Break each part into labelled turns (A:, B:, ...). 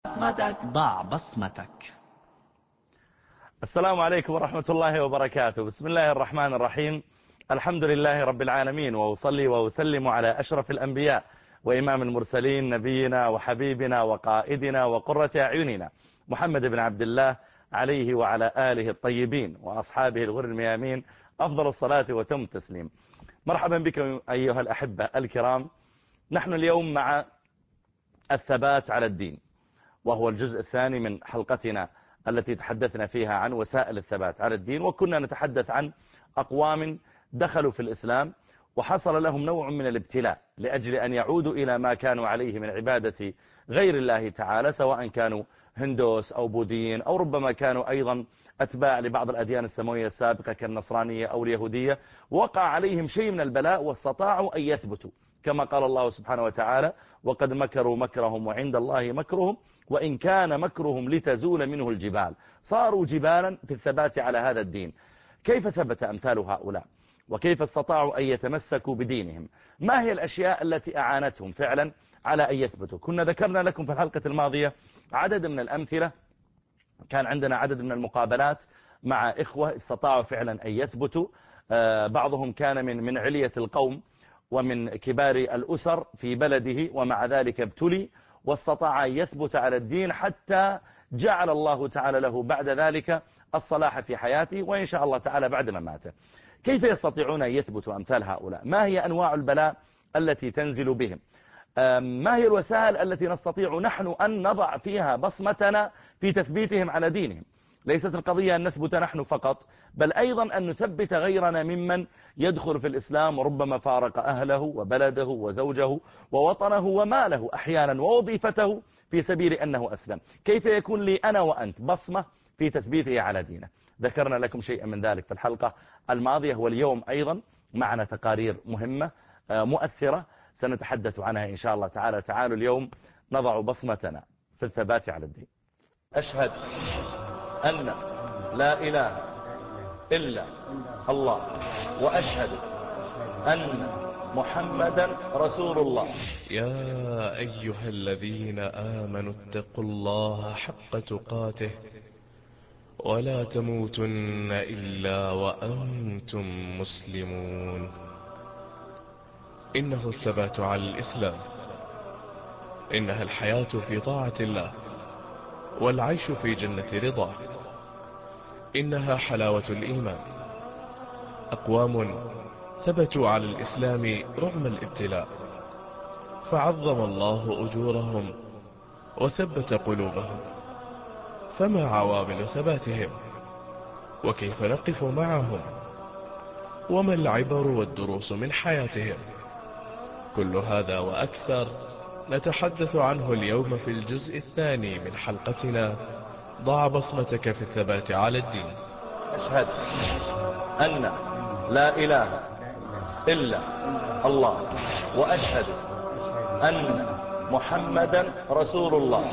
A: ضع بصمتك.
B: السلام عليكم ورحمة الله وبركاته. بسم الله الرحمن الرحيم. الحمد لله رب العالمين، وأصلي وأسلم على أشرف الأنبياء وإمام المرسلين، نبينا وحبيبنا وقائدنا وقرة أعيننا محمد بن عبد الله، عليه وعلى آله الطيبين وأصحابه الغر الميامين أفضل الصلاة وتم التسليم. مرحبا بكم أيها الأحبة الكرام. نحن اليوم مع الثبات على الدين، وهو الجزء الثاني من حلقتنا التي تحدثنا فيها عن وسائل الثبات على الدين، وكنا نتحدث عن أقوام دخلوا في الإسلام وحصل لهم نوع من الابتلاء لأجل أن يعودوا إلى ما كانوا عليه من عبادة غير الله تعالى، سواء كانوا هندوس أو بوذيين أو ربما كانوا أيضا أتباع لبعض الأديان السماوية السابقة كالنصرانية أو اليهودية. وقع عليهم شيء من البلاء واستطاعوا أن يثبتوا، كما قال الله سبحانه وتعالى: وقد مكروا مكرهم وعند الله مكرهم وإن كان مكرهم لتزول منه الجبال. صاروا جبالا في الثبات على هذا الدين. كيف ثبت أمثال هؤلاء؟ وكيف استطاعوا أن يتمسكوا بدينهم؟ ما هي الأشياء التي أعانتهم فعلا على أن يثبتوا؟ كنا ذكرنا لكم في الحلقة الماضية عدد من الأمثلة. كان عندنا عدد من المقابلات مع إخوة استطاعوا فعلا أن يثبتوا. بعضهم كان من علية القوم ومن كبار الأسر في بلده، ومع ذلك ابتلي واستطاع أن يثبت على الدين حتى جعل الله تعالى له بعد ذلك الصلاح في حياته، وإن شاء الله تعالى بعد ما مات. كيف يستطيعون أن يثبتوا أمثال هؤلاء؟ ما هي أنواع البلاء التي تنزل بهم؟ ما هي الوسائل التي نستطيع نحن أن نضع فيها بصمتنا في تثبيتهم على دينهم؟ ليست القضية أن نثبت نحن فقط، بل أيضا أن نثبت غيرنا ممن يدخل في الإسلام وربما فارق أهله وبلده وزوجه ووطنه وماله أحيانا ووظيفته في سبيل أنه أسلم. كيف يكون لي أنا وأنت بصمة في تثبيته على دينه؟ ذكرنا لكم شيئا من ذلك في الحلقة الماضية، واليوم أيضا معنا تقارير مهمة مؤثرة سنتحدث عنها إن شاء الله تعالى. تعالوا اليوم نضع بصمتنا في الثبات على الدين. أشهد أن لا إله إلا الله، وأشهد أن محمدا رسول الله.
C: يا أيها الذين آمنوا اتقوا الله حق تقاته ولا تموتن إلا وأنتم مسلمون. إنه الثبات على الإسلام، إنها الحياة في طاعة الله والعيش في جنة رضاه، إنها حلاوة الإيمان. أقوام ثبتوا على الإسلام رغم الابتلاء فعظم الله أجورهم وثبت قلوبهم. فما عوامل ثباتهم؟ وكيف نقف معهم؟ وما العبر والدروس من حياتهم؟ كل هذا وأكثر نتحدث عنه اليوم في الجزء الثاني من حلقتنا ضع بصمتك في الثبات على الدين.
B: أشهد أن لا إله إلا الله، وأشهد أن محمدا رسول الله.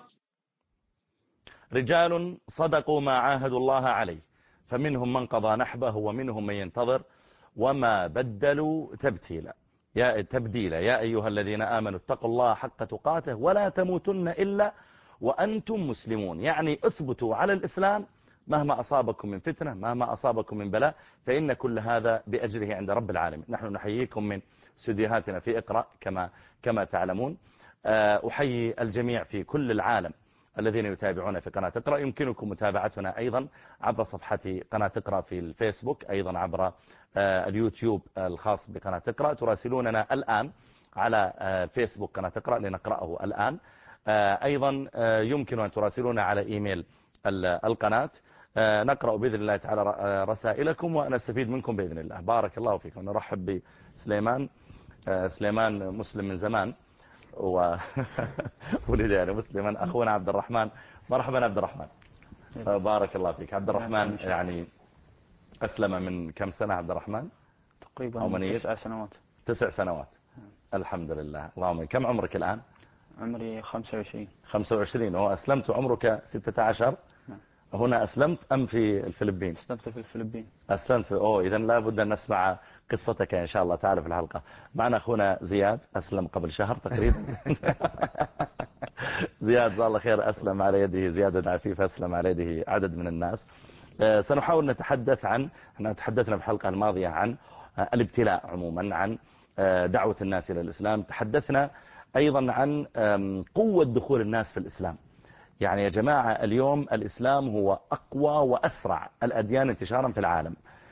B: رجال صدقوا ما عاهدوا الله عليه، فمنهم من قضى نحبه ومنهم من ينتظر وما بدلوا تبديلا. يا أيها الذين آمنوا اتقوا الله حق تقاته ولا تموتن إلا وأنتم مسلمون. يعني اثبتوا على الإسلام مهما أصابكم من فتنة، مهما أصابكم من بلاء، فإن كل هذا بأجره عند رب العالمين. نحن نحييكم من استديوهاتنا في اقرأ كما تعلمون. أحيي الجميع في كل العالم الذين يتابعون في قناة اقرأ. يمكنكم متابعتنا أيضا عبر صفحة قناة اقرأ في الفيسبوك، أيضا عبر اليوتيوب الخاص بقناة اقرأ. تراسلوننا الآن على فيسبوك قناة اقرأ لنقرأه الآن. أيضا يمكن أن تراسلونا على إيميل القناة، نقرأ بإذن الله تعالى رسائلكم ونستفيد منكم بإذن الله. بارك الله فيكم. نرحب بسليمان. سليمان مسلم من زمان ولد يعني مسلما. أخونا عبد الرحمن. مرحبا عبد الرحمن. بارك الله فيك عبد الرحمن. يعني أسلم من كم سنة عبد الرحمن؟
D: تقريبا 9 سنوات.
B: 9 سنوات. الحمد لله. اللهم. كم عمرك الآن؟
D: عمري 25.
B: 25. هو أسلمت عمرك 16. هنا أسلمت أم في الفلبين؟
D: أسلمت في الفلبين.
B: أسلمت. إذن لا بد أن نسمع قصتك إن شاء الله تعالى في الحلقة. معنا أخونا زياد أسلم قبل شهر تقريبا. زياد جزاه الله خير أسلم على يده زياد عفيف، أسلم على يده عدد من الناس. سنحاول نتحدث عن، احنا تحدثنا في الحلقة الماضية عن الابتلاء عموما، عن دعوة الناس إلى الإسلام. تحدثنا أيضا عن قوة دخول الناس في الإسلام. يعني يا جماعة اليوم الإسلام هو أقوى وأسرع الأديان انتشارا في العالم.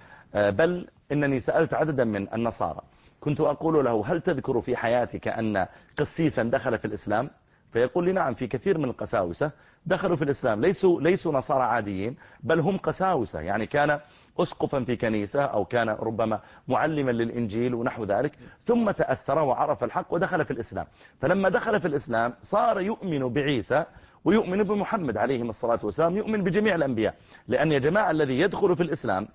B: بل إنني سألت عددا من النصارى، كنت أقول له هل تذكر في حياتك أن قسيسا دخل في الإسلام؟ فيقول لي نعم، في كثير من القساوسة دخلوا في الإسلام، ليسوا نصارى عاديين، بل هم قساوسة، يعني كان أسقفا في كنيسة أو كان ربما معلما للإنجيل ونحو ذلك، ثم تأثر وعرف الحق ودخل في الإسلام. فلما دخل في الإسلام صار يؤمن بعيسى ويؤمن بمحمد عليهم الصلاة والسلام، يؤمن بجميع الأنبياء. لأن يا جماعة الذي يدخل في الإسلام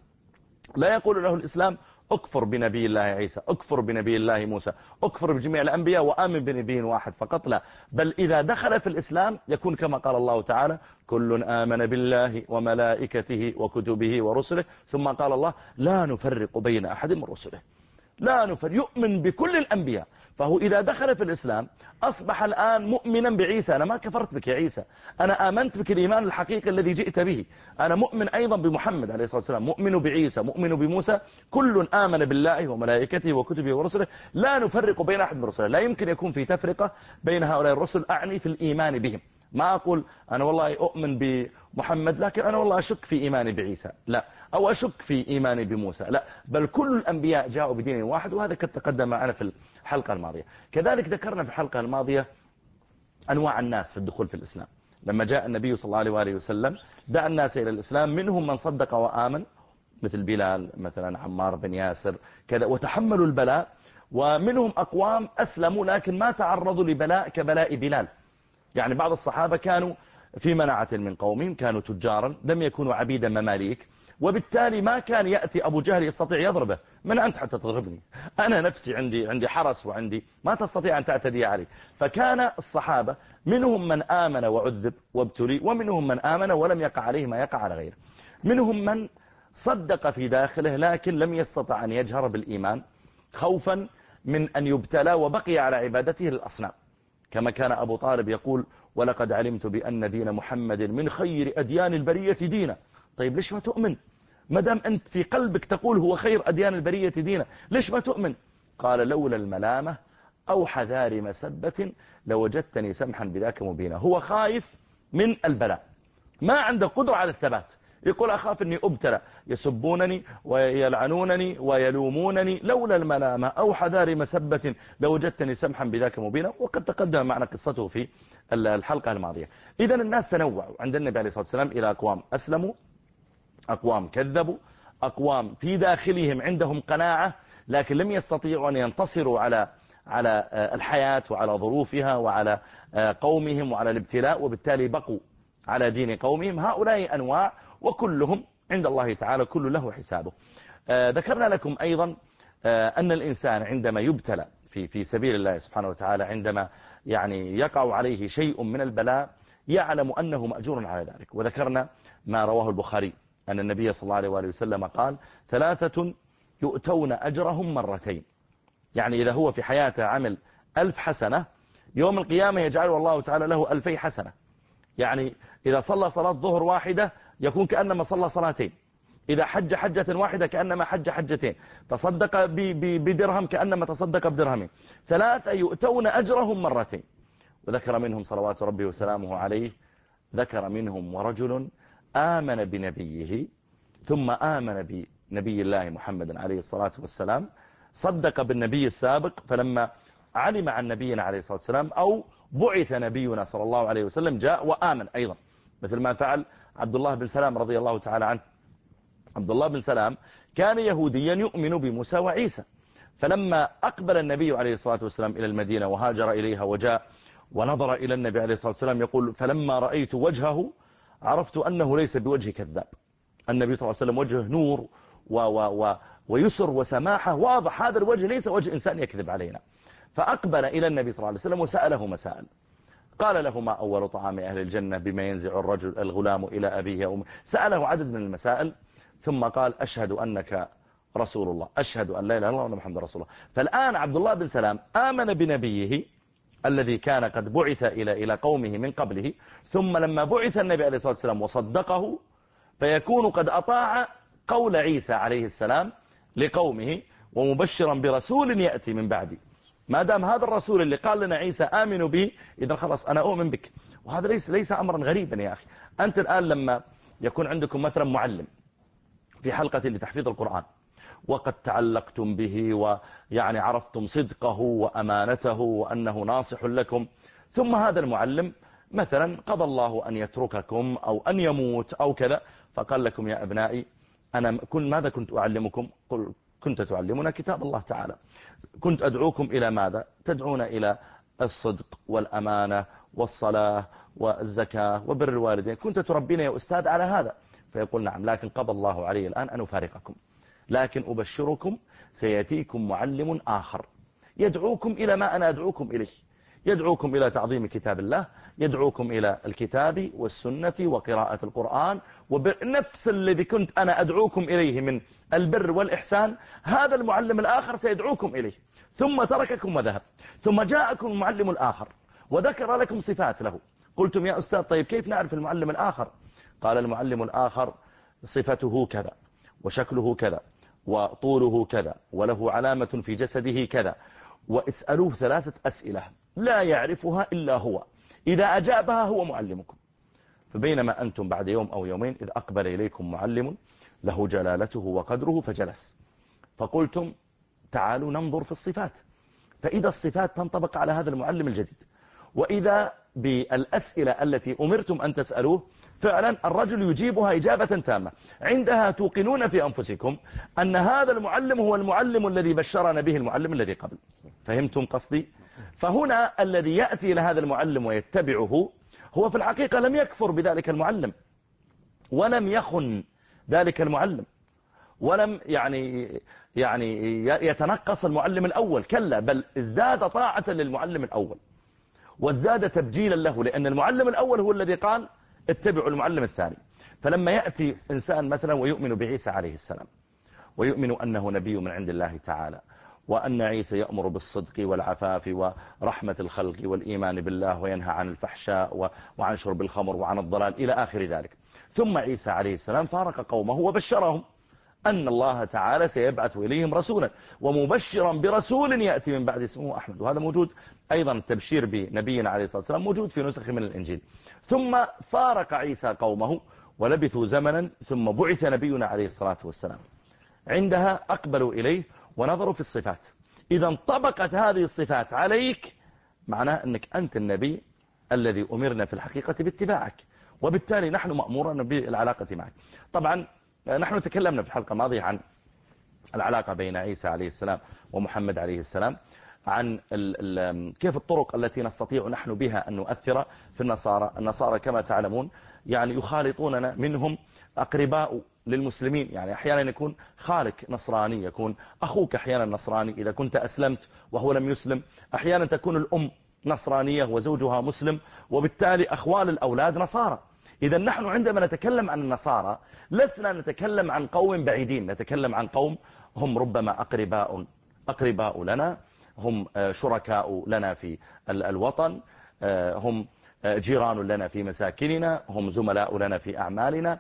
B: لا يقول له الإسلام اكفر بنبي الله عيسى، اكفر بنبي الله موسى، اكفر بجميع الأنبياء وآمن بنبي واحد فقط، لا، بل إذا دخل في الإسلام يكون كما قال الله تعالى كل آمن بالله وملائكته وكتبه ورسله، ثم قال الله لا نفرق بين أحد من رسله، لا نفرق، يؤمن بكل الأنبياء. فهو إذا دخل في الإسلام أصبح الآن مؤمنا بعيسى. أنا ما كفرت بك يا عيسى، أنا آمنت بك الإيمان الحقيقي الذي جئت به. أنا مؤمن أيضا بمحمد عليه الصلاة والسلام، مؤمن بعيسى، مؤمن بموسى، كل آمن بالله وملائكته وكتبه ورسله لا نفرق بين أحد من رسله. لا يمكن يكون في تفرقة بين هؤلاء الرسل، أعني في الإيمان بهم. ما أقول أنا والله أؤمن بمحمد لكن أنا والله أشك في إيماني بعيسى، لا، أو أشك في إيماني بموسى، لا، بل كل الأنبياء جاءوا بدين واحد، وهذا قد تقدم معنا في الحلقة الماضية. كذلك ذكرنا في الحلقة الماضية أنواع الناس في الدخول في الإسلام. لما جاء النبي صلى الله عليه وآله وسلم دعا الناس إلى الإسلام، منهم من صدق وآمن مثل بلال مثلا، عمار بن ياسر كذا، وتحملوا البلاء، ومنهم أقوام أسلموا لكن ما تعرضوا لبلاء كبلاء بلال. يعني بعض الصحابة كانوا في مناعة من قومهم، كانوا تجارا، لم يكونوا عبيدا مماليك، وبالتالي ما كان يأتي أبو جهل يستطيع يضربه. من أنت حتى تضربني؟ أنا نفسي عندي حرس وعندي، ما تستطيع أن تعتدي علي. فكان الصحابة منهم من آمن وعذب وابتلي، ومنهم من آمن ولم يقع عليه ما يقع على غيره. منهم من صدق في داخله لكن لم يستطع أن يجهر بالإيمان خوفا من أن يبتلى وبقي على عبادته للأصنام، كما كان أبو طالب يقول ولقد علمت بأن دين محمد من خير أديان البرية دينا. طيب ليش ما تؤمن؟ ما دام أنت في قلبك تقول هو خير أديان البرية دينا، ليش ما تؤمن؟ قال لولا الملامة أو حذار مسبة لوجدتني سمحا بذاك مبينا. هو خايف من البلاء، ما عنده قدرة على الثبات، يقول أخاف أني أبتلى، يسبونني ويلعنونني ويلومونني، لولا الملامة أو حذار مسبة لوجدتني سمحا بذاك مبينا. وقد تقدم معنا قصته في الحلقة الماضية. إذا الناس تنوعوا عند النبي عليه الصلاة والسلام إلى أقوام أسلموا، أقوام كذبوا، أقوام في داخلهم عندهم قناعة لكن لم يستطيعوا أن ينتصروا على الحياة وعلى ظروفها وعلى قومهم وعلى الابتلاء، وبالتالي بقوا على دين قومهم. هؤلاء أنواع، وكلهم عند الله تعالى كل له حسابه. ذكرنا لكم أيضا أن الإنسان عندما يبتلى في سبيل الله سبحانه وتعالى، عندما يعني يقع عليه شيء من البلاء، يعلم أنه مأجور على ذلك. وذكرنا ما رواه البخاري أن النبي صلى الله عليه وآله وسلم قال 3 يؤتون أجرهم مرتين. يعني إذا هو في حياته عمل 1000 حسنة، يوم القيامة يجعله الله تعالى له 2000 حسنة. يعني إذا صلى صلاة ظهر واحدة يكون كأنما صلى صلاتين، إذا حج حجة واحدة كأنما حج حجتين، تصدق بدرهم كأنما تصدق بدرهمين. 3 يؤتون أجرهم مرتين. وذكر منهم صلوات ربي وسلامه عليه، ذكر منهم ورجل آمن بنبيه ثم آمن بنبي الله محمد عليه الصلاة والسلام، صدق بالنبي السابق فلما علم عن نبينا عليه الصلاة والسلام أو بعث نبينا صلى الله عليه وسلم جاء وآمن أيضا، مثل ما فعل عبد الله بن سلام رضي الله تعالى عنه. عبد الله بن سلام كان يهوديا يؤمن بموسى وعيسى، فلما أقبل النبي عليه الصلاة والسلام إلى المدينة وهاجر إليها وجاء ونظر إلى النبي عليه الصلاة والسلام يقول فلما رأيت وجهه عرفت أنه ليس بوجه كذاب. النبي صلى الله عليه وسلم وجهه نور ويسر وسماحة واضح، هذا الوجه ليس وجه إنسان يكذب علينا. فأقبل إلى النبي صلى الله عليه وسلم وسأله مسائل، قال له ما أول طعام أهل الجنة، بما ينزع الغلام إلى أبيه وأمه، سأله عدد من المسائل، ثم قال أشهد أنك رسول الله، أشهد أن لا إله إلا الله وأن محمد رسول الله. فالآن عبد الله بن سلام آمن بنبيه الذي كان قد بعث إلى قومه من قبله، ثم لما بعث النبي عليه الصلاة والسلام وصدقه فيكون قد أطاع قول عيسى عليه السلام لقومه ومبشرا برسول يأتي من بعدي. ما دام هذا الرسول اللي قال لنا عيسى آمنوا به، إذا خلاص أنا أؤمن بك. وهذا ليس أمرا غريبا يا أخي. أنت الآن لما يكون عندكم مثلا معلم في حلقة لتحفيظ القرآن وقد تعلقتم به ويعني عرفتم صدقه وأمانته وأنه ناصح لكم، ثم هذا المعلم مثلا قضى الله أن يترككم أو أن يموت أو كذا، فقال لكم يا أبنائي أنا ماذا كنت أعلمكم؟ كنت تعلمنا كتاب الله تعالى، كنت أدعوكم إلى ماذا؟ تدعون إلى الصدق والأمانة والصلاة والزكاة وبر الوالدين، كنت تربينا يا أستاذ على هذا. فيقول نعم، لكن قضى الله علي الآن أن أفارقكم، لكن أبشركم سيأتيكم معلم آخر يدعوكم إلى ما أنا أدعوكم إليه، يدعوكم إلى تعظيم كتاب الله، يدعوكم إلى الكتاب والسنة وقراءة القرآن وبنفس الذي كنت أنا أدعوكم إليه من البر والإحسان، هذا المعلم الآخر سيدعوكم إليه. ثم ترككم وذهب، ثم جاءكم المعلم الآخر وذكر لكم صفات له. قلتم يا أستاذ طيب كيف نعرف المعلم الآخر؟ قال المعلم الآخر صفته كذا وشكله كذا وطوله كذا وله علامة في جسده كذا، واسألوه 3 أسئلة لا يعرفها إلا هو، إذا أجابها هو معلمكم. فبينما أنتم بعد يوم أو يومين إذ أقبل إليكم معلم له جلالته وقدره فجلس، فقلتم تعالوا ننظر في الصفات، فإذا الصفات تنطبق على هذا المعلم الجديد، وإذا بالأسئلة التي أمرتم أن تسألوه فعلا الرجل يجيبها إجابة تامة، عندها توقنون في أنفسكم أن هذا المعلم هو المعلم الذي بشرنا به المعلم الذي قبل. فهمتم قصدي؟ فهنا الذي يأتي إلى هذا المعلم ويتبعه هو في الحقيقة لم يكفر بذلك المعلم ولم يخن ذلك المعلم ولم يعني يتنقص المعلم الأول، كلا بل ازداد طاعة للمعلم الأول وازداد تبجيلا له، لأن المعلم الأول هو الذي قال اتبعوا المعلم الثاني. فلما يأتي إنسان مثلا ويؤمن بعيسى عليه السلام ويؤمن أنه نبي من عند الله تعالى وأن عيسى يأمر بالصدق والعفاف ورحمة الخلق والإيمان بالله وينهى عن الفحشاء وعن شرب الخمر وعن الضلال إلى آخر ذلك، ثم عيسى عليه السلام فارق قومه وبشرهم أن الله تعالى سيبعث إليهم رسولا ومبشرا برسول يأتي من بعد اسمه أحمد، وهذا موجود أيضا التبشير بنبينا عليه الصلاة والسلام موجود في نسخ من الإنجيل. ثم فارق عيسى قومه ولبثوا زمنا ثم بعث نبينا عليه الصلاة والسلام، عندها أقبلوا إليه ونظروا في الصفات، إذا انطبقت هذه الصفات عليك معناه أنك أنت النبي الذي أمرنا في الحقيقة باتباعك، وبالتالي نحن مأمورون بالعلاقة معك. طبعا نحن تكلمنا في الحلقة الماضية عن العلاقة بين عيسى عليه السلام ومحمد عليه السلام، عن كيف الطرق التي نستطيع نحن بها أن نؤثر في النصارى كما تعلمون يعني يخالطوننا، منهم أقرباء للمسلمين، يعني أحيانا يكون خالك نصراني، يكون أخوك أحيانا نصراني إذا كنت أسلمت وهو لم يسلم، أحيانا تكون الأم نصرانية وزوجها مسلم وبالتالي أخوال الأولاد نصارى. إذا نحن عندما نتكلم عن النصارى لسنا نتكلم عن قوم بعيدين، نتكلم عن قوم هم ربما أقرباء لنا، هم شركاء لنا في الوطن، هم جيران لنا في مساكننا، هم زملاء لنا في أعمالنا.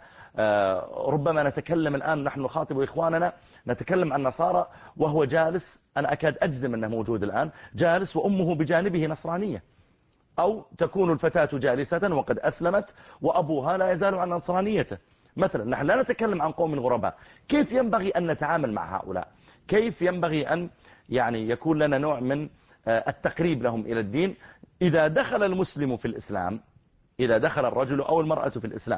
B: ربما نتكلم الآن نحن نخاطب إخواننا نتكلم عن نصارى وهو جالس، أنا أكاد أجزم أنه موجود الآن، جالس وأمه بجانبه نصرانية، أو تكون الفتاة جالسة وقد أسلمت وأبوها لا يزال عن نصرانيته مثلا. نحن لا نتكلم عن قوم غرباء. كيف ينبغي أن نتعامل مع هؤلاء؟ كيف ينبغي أن يعني يكون لنا نوع من التقريب لهم إلى الدين؟ إذا دخل المسلم في الإسلام، إذا دخل الرجل أو المرأة في الإسلام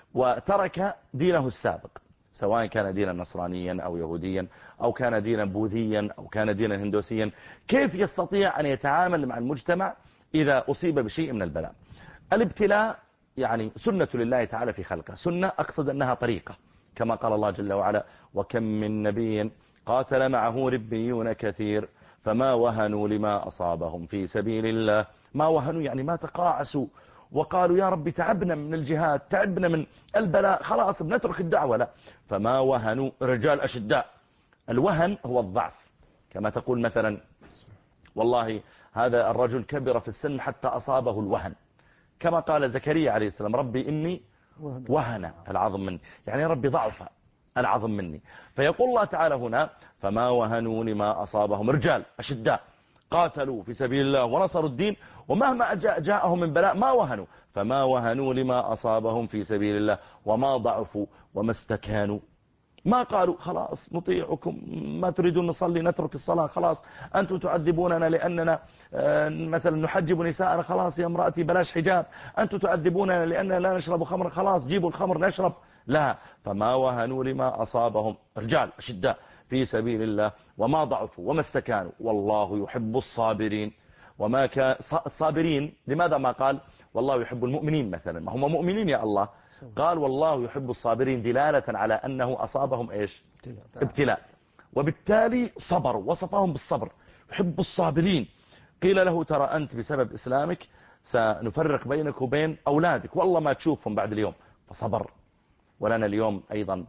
B: وترك دينه السابق، سواء كان دينا نصرانيا أو يهوديا أو كان دينا بوذيا أو كان دينا هندوسيا، كيف يستطيع أن يتعامل مع المجتمع إذا أصيب بشيء من البلاء؟ الابتلاء يعني سنة لله تعالى في خلقه، سنة أقصد أنها طريقة، كما قال الله جل وعلا وكم من نبي قاتل معه ربيون كثير فما وهنوا لما أصابهم في سبيل الله. ما وهنوا يعني ما تقاعسوا وقالوا يا رب تعبنا من الجهاد، تعبنا من البلاء، خلاص بنترك الدعوة، لا، فما وهنوا، رجال أشداء. الوهن هو الضعف، كما تقول مثلا والله هذا الرجل كبر في السن حتى أصابه الوهن، كما قال زكريا عليه السلام ربي إني وهن العظم مني، يعني ربي ضعف العظم مني. فيقول الله تعالى هنا فما وهنوا لما أصابهم، رجال أشداء قاتلوا في سبيل الله ونصروا الدين، ومهما جاءهم من بلاء ما وهنوا، فما وهنوا لما أصابهم في سبيل الله وما ضعفوا وما استكانوا. ما قالوا خلاص نطيعكم، ما تريدون نصلي نترك الصلاة، خلاص أنتم تعذبوننا لأننا مثلا نحجب نساءنا، خلاص يا امرأتي بلاش حجاب، أنتم تعذبوننا لأننا لا نشرب خمر، خلاص جيبوا الخمر نشرب. لا، فما وهنوا لما أصابهم، رجال أشداء في سبيل الله وما ضعفوا وما استكانوا والله يحب الصابرين. وما كان الصابرين، لماذا ما قال والله يحب المؤمنين مثلا؟ ما هم مؤمنين يا الله، قال والله يحب الصابرين دلالة على أنه أصابهم إيش؟ ابتلاء، وبالتالي صبر، وصفهم بالصبر، يحب الصابرين. قيل له ترى أنت بسبب إسلامك سنفرق بينك وبين أولادك، والله ما تشوفهم بعد اليوم، فصبر. ولنا اليوم أيضا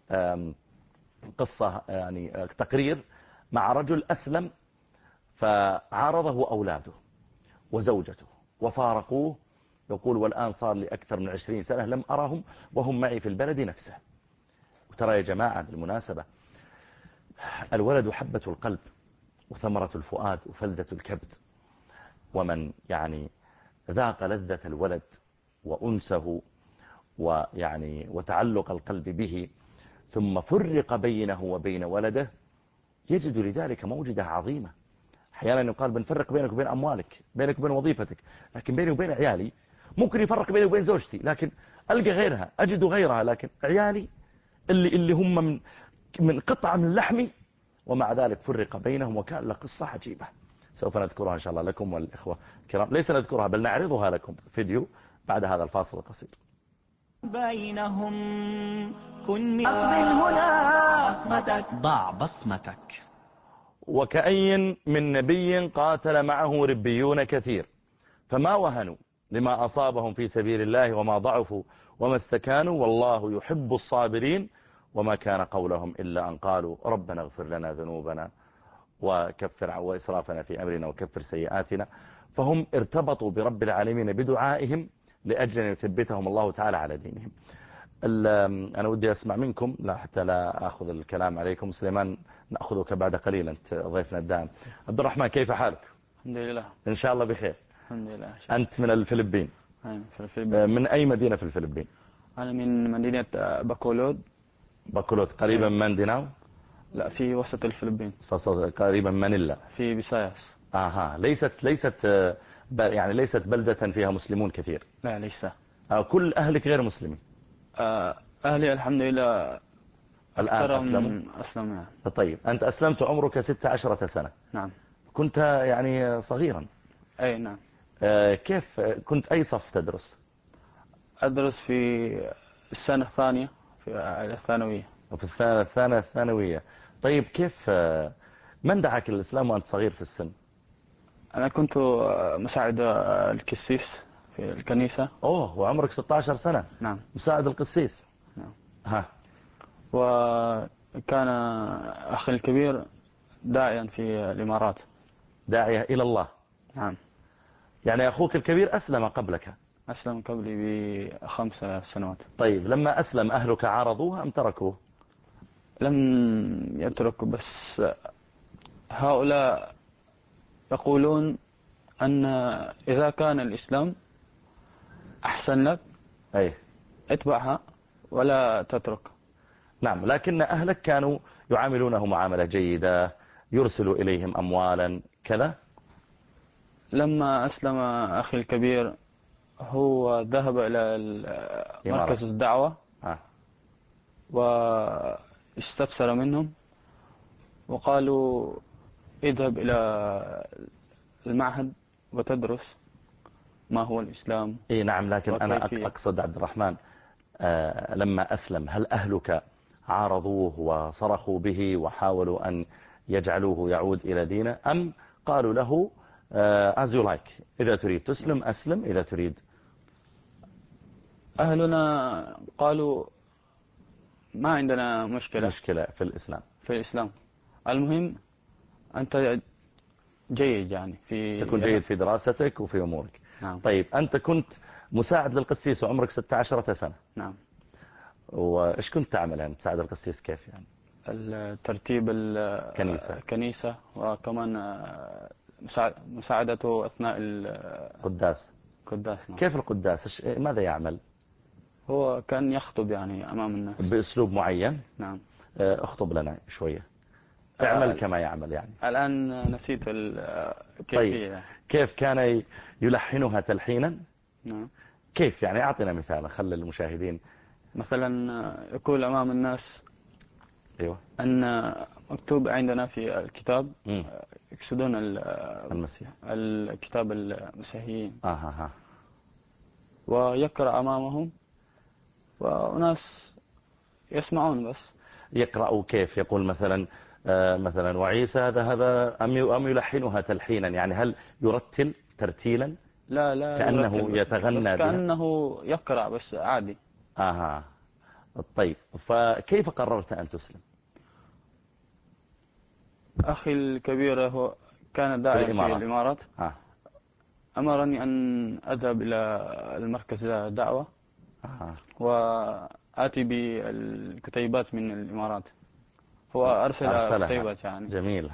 B: قصة يعني تقرير مع رجل أسلم فعارضه أولاده وزوجته وفارقوه، يقول والآن صار لي أكثر من 20 سنة لم أراهم وهم معي في البلد نفسه. وترى يا جماعة بالمناسبة الولد حبة القلب وثمرة الفؤاد وفلذة الكبد، ومن يعني ذاق لذة الولد وأنسه ويعني وتعلق القلب به ثم فرق بينه وبين ولده يجد لذلك موجدة عظيمة. أحيانا يقال بنفرق بينك وبين أموالك، بينك وبين وظيفتك، لكن بيني وبين عيالي ممكن يفرق بيني وبين زوجتي، لكن ألقى غيرها أجد غيرها، لكن عيالي اللي هم من قطعة من لحمي، ومع ذلك فرق بينهم وكان له قصة عجيبة سوف نذكرها إن شاء الله لكم والإخوة الكرام، ليس نذكرها بل نعرضها لكم فيديو بعد هذا الفاصل القصير.
A: بينهم كن أقبل هنا بصمتك، ضع بصمتك.
B: وكأي من نبي قاتل معه ربيون كثير فما وهنوا لما أصابهم في سبيل الله وما ضعفوا وما استكانوا والله يحب الصابرين وما كان قولهم إلا أن قالوا ربنا اغفر لنا ذنوبنا وكفر وإسرافنا في أمرنا وكفر سيئاتنا. فهم ارتبطوا برب العالمين بدعائهم لأجل أن يثبتهم الله تعالى على دينهم. أنا ودي أسمع منكم لا حتى لا أخذ الكلام عليكم. سليمان نأخذك بعد قليل، أنت ضيفنا الدائم. عبد الرحمن كيف حالك؟
D: الحمد لله
B: إن شاء الله بخير.
D: الحمد لله.
B: أنت من الفلبين؟
D: في الفلبين.
B: من أي مدينة في الفلبين؟
D: أنا من مدينة باكولود.
B: باكولود قريبا من مانديناو؟
D: لا، في وسط الفلبين،
B: قريبا من مانيلا
D: في بيساياس.
B: ليست بلدة فيها مسلمون كثير؟
D: لا ليس.
B: كل أهلك غير مسلمين؟
D: أهلي الحمد لله
B: الآن
D: أسلموا.
B: طيب أنت أسلمت عمرك 16 سنة؟
D: نعم.
B: كنت يعني صغيرا؟
D: أي نعم.
B: كيف كنت أي صف تدرس؟
D: أدرس في السنة الثانية في الثانوية.
B: وفي السنة الثانوية. طيب كيف من دعاك للإسلام وأنت صغير في السن؟
D: أنا كنت مساعد القسيس في الكنيسة.
B: وعمرك 16 سنة؟
D: نعم.
B: مساعد القسيس؟
D: نعم. وكان أخي الكبير داعيا في الإمارات.
B: داعية إلى الله؟
D: نعم.
B: يعني أخوك الكبير أسلم قبلك؟
D: أسلم قبلي ب5 سنوات.
B: طيب لما أسلم أهلك عارضوه أم تركوه؟
D: لم يتركوا، بس هؤلاء يقولون أن إذا كان الإسلام أحسن لك اتبعها ولا تترك.
B: نعم، لكن أهلك كانوا يعاملونه معاملة جيدة، يرسلوا إليهم أموالا كذا؟
D: لما أسلم أخي الكبير هو ذهب إلى مركز الدعوة واستفسر منهم وقالوا اذهب إلى المعهد وتدرس ما هو الإسلام.
B: نعم، لكن أنا أقصد عبد الرحمن لما أسلم هل أهلك عارضوه وصرخوا به وحاولوا أن يجعلوه يعود إلى دينه، أم قالوا له as you like، إذا تريد تسلم أسلم، إذا تريد؟
D: أهلنا قالوا ما عندنا مشكلة
B: في الإسلام.
D: المهم أنت جيد يعني
B: تكون جيد في دراستك وفي أمورك.
D: نعم.
B: طيب أنت كنت مساعد للقسيس وعمرك 16 سنة.
D: نعم.
B: وإيش كنت تعمل يعني تساعد القسيس كيف يعني؟
D: الترتيب الكنيسة، وكمان مساعدته أثناء
B: القداس.
D: نعم.
B: كيف القداس ماذا يعمل؟
D: هو كان يخطب يعني أمام الناس
B: بأسلوب معين.
D: نعم.
B: اخطب لنا شوية، اعمل كما يعمل يعني.
D: الآن نسيت الكيفية.
B: طيب كيف كان يلحنها تلحينا؟
D: نعم.
B: كيف يعني؟ أعطينا مثال خلي المشاهدين.
D: مثلا يقول أمام الناس
B: أيوة.
D: أن مكتوب عندنا في الكتاب، يقصدون
B: المسيح،
D: الكتاب المسيحيين. ويقرأ أمامهم وناس يسمعون بس.
B: يقرأوا كيف؟ يقول مثلا وعيسى ذهب أم يلحنها تلحينا، يعني هل يرتل ترتيلا؟
D: لا
B: كأنه يتغنى بها،
D: كأنه يقرأ بس عادي.
B: طيب فكيف قررت أن تسلم؟
D: أخي الكبير هو كان داعيا في الإمارات. أمرني أن أذهب إلى المركز دعوة وآتي بالكتيبات من الإمارات. هو أرسل كتيبات يعني.
B: جميل.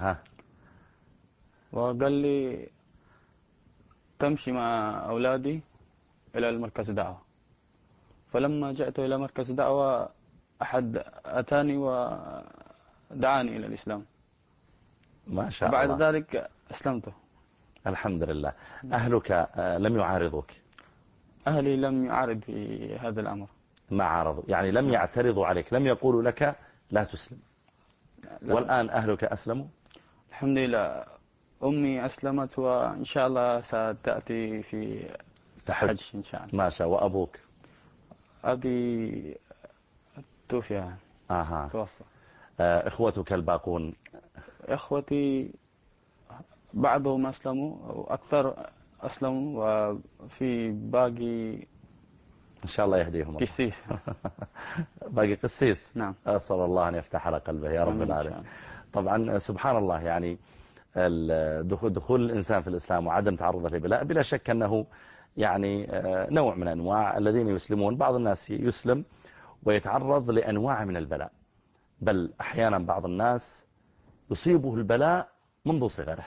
D: وقال لي تمشي مع أولادي إلى المركز دعوة. فلما جئت إلى مركز دعوة أحد أتاني ودعاني إلى الإسلام.
B: ما شاء الله.
D: وبعد ذلك أسلمت.
B: الحمد لله. أهلك لم يعارضوك؟
D: أهلي لم يعارض في هذا الأمر.
B: ما عارضوا يعني، لم يعترضوا عليك، لم يقولوا لك لا تسلم؟ لا. والآن أهلك أسلموا؟
D: الحمد لله. أمي أسلمت وإن شاء الله ستأتي في الحج إن شاء الله.
B: ما شاء. وأبوك؟
D: أبي توفي. توفى.
B: إخوتك الباقون؟
D: إخوتي بعضهم أسلموا وأكثر أسلموا، وفي باقي
B: إن شاء الله يهديهم
D: قسيس.
B: باقي قسيس.
D: نعم.
B: أسأل الله أن يفتح على قلبه يا رب العالمين. طبعا سبحان الله يعني دخول الإنسان في الإسلام وعدم تعرضه لبلاء بلا شك أنه يعني نوع من أنواع الذين يسلمون. بعض الناس يسلم ويتعرض لأنواع من البلاء، بل أحيانا بعض الناس يصيبه البلاء منذ صغره.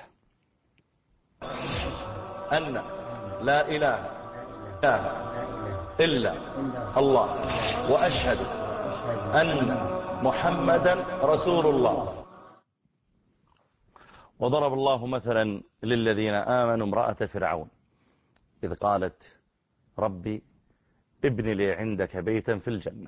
B: أن لا إله إلا الله وأشهد أن محمدا رسول الله. وضرب الله مثلا للذين آمنوا امرأة فرعون إذ قالت ربي ابن لي عندك بيتا في الجنة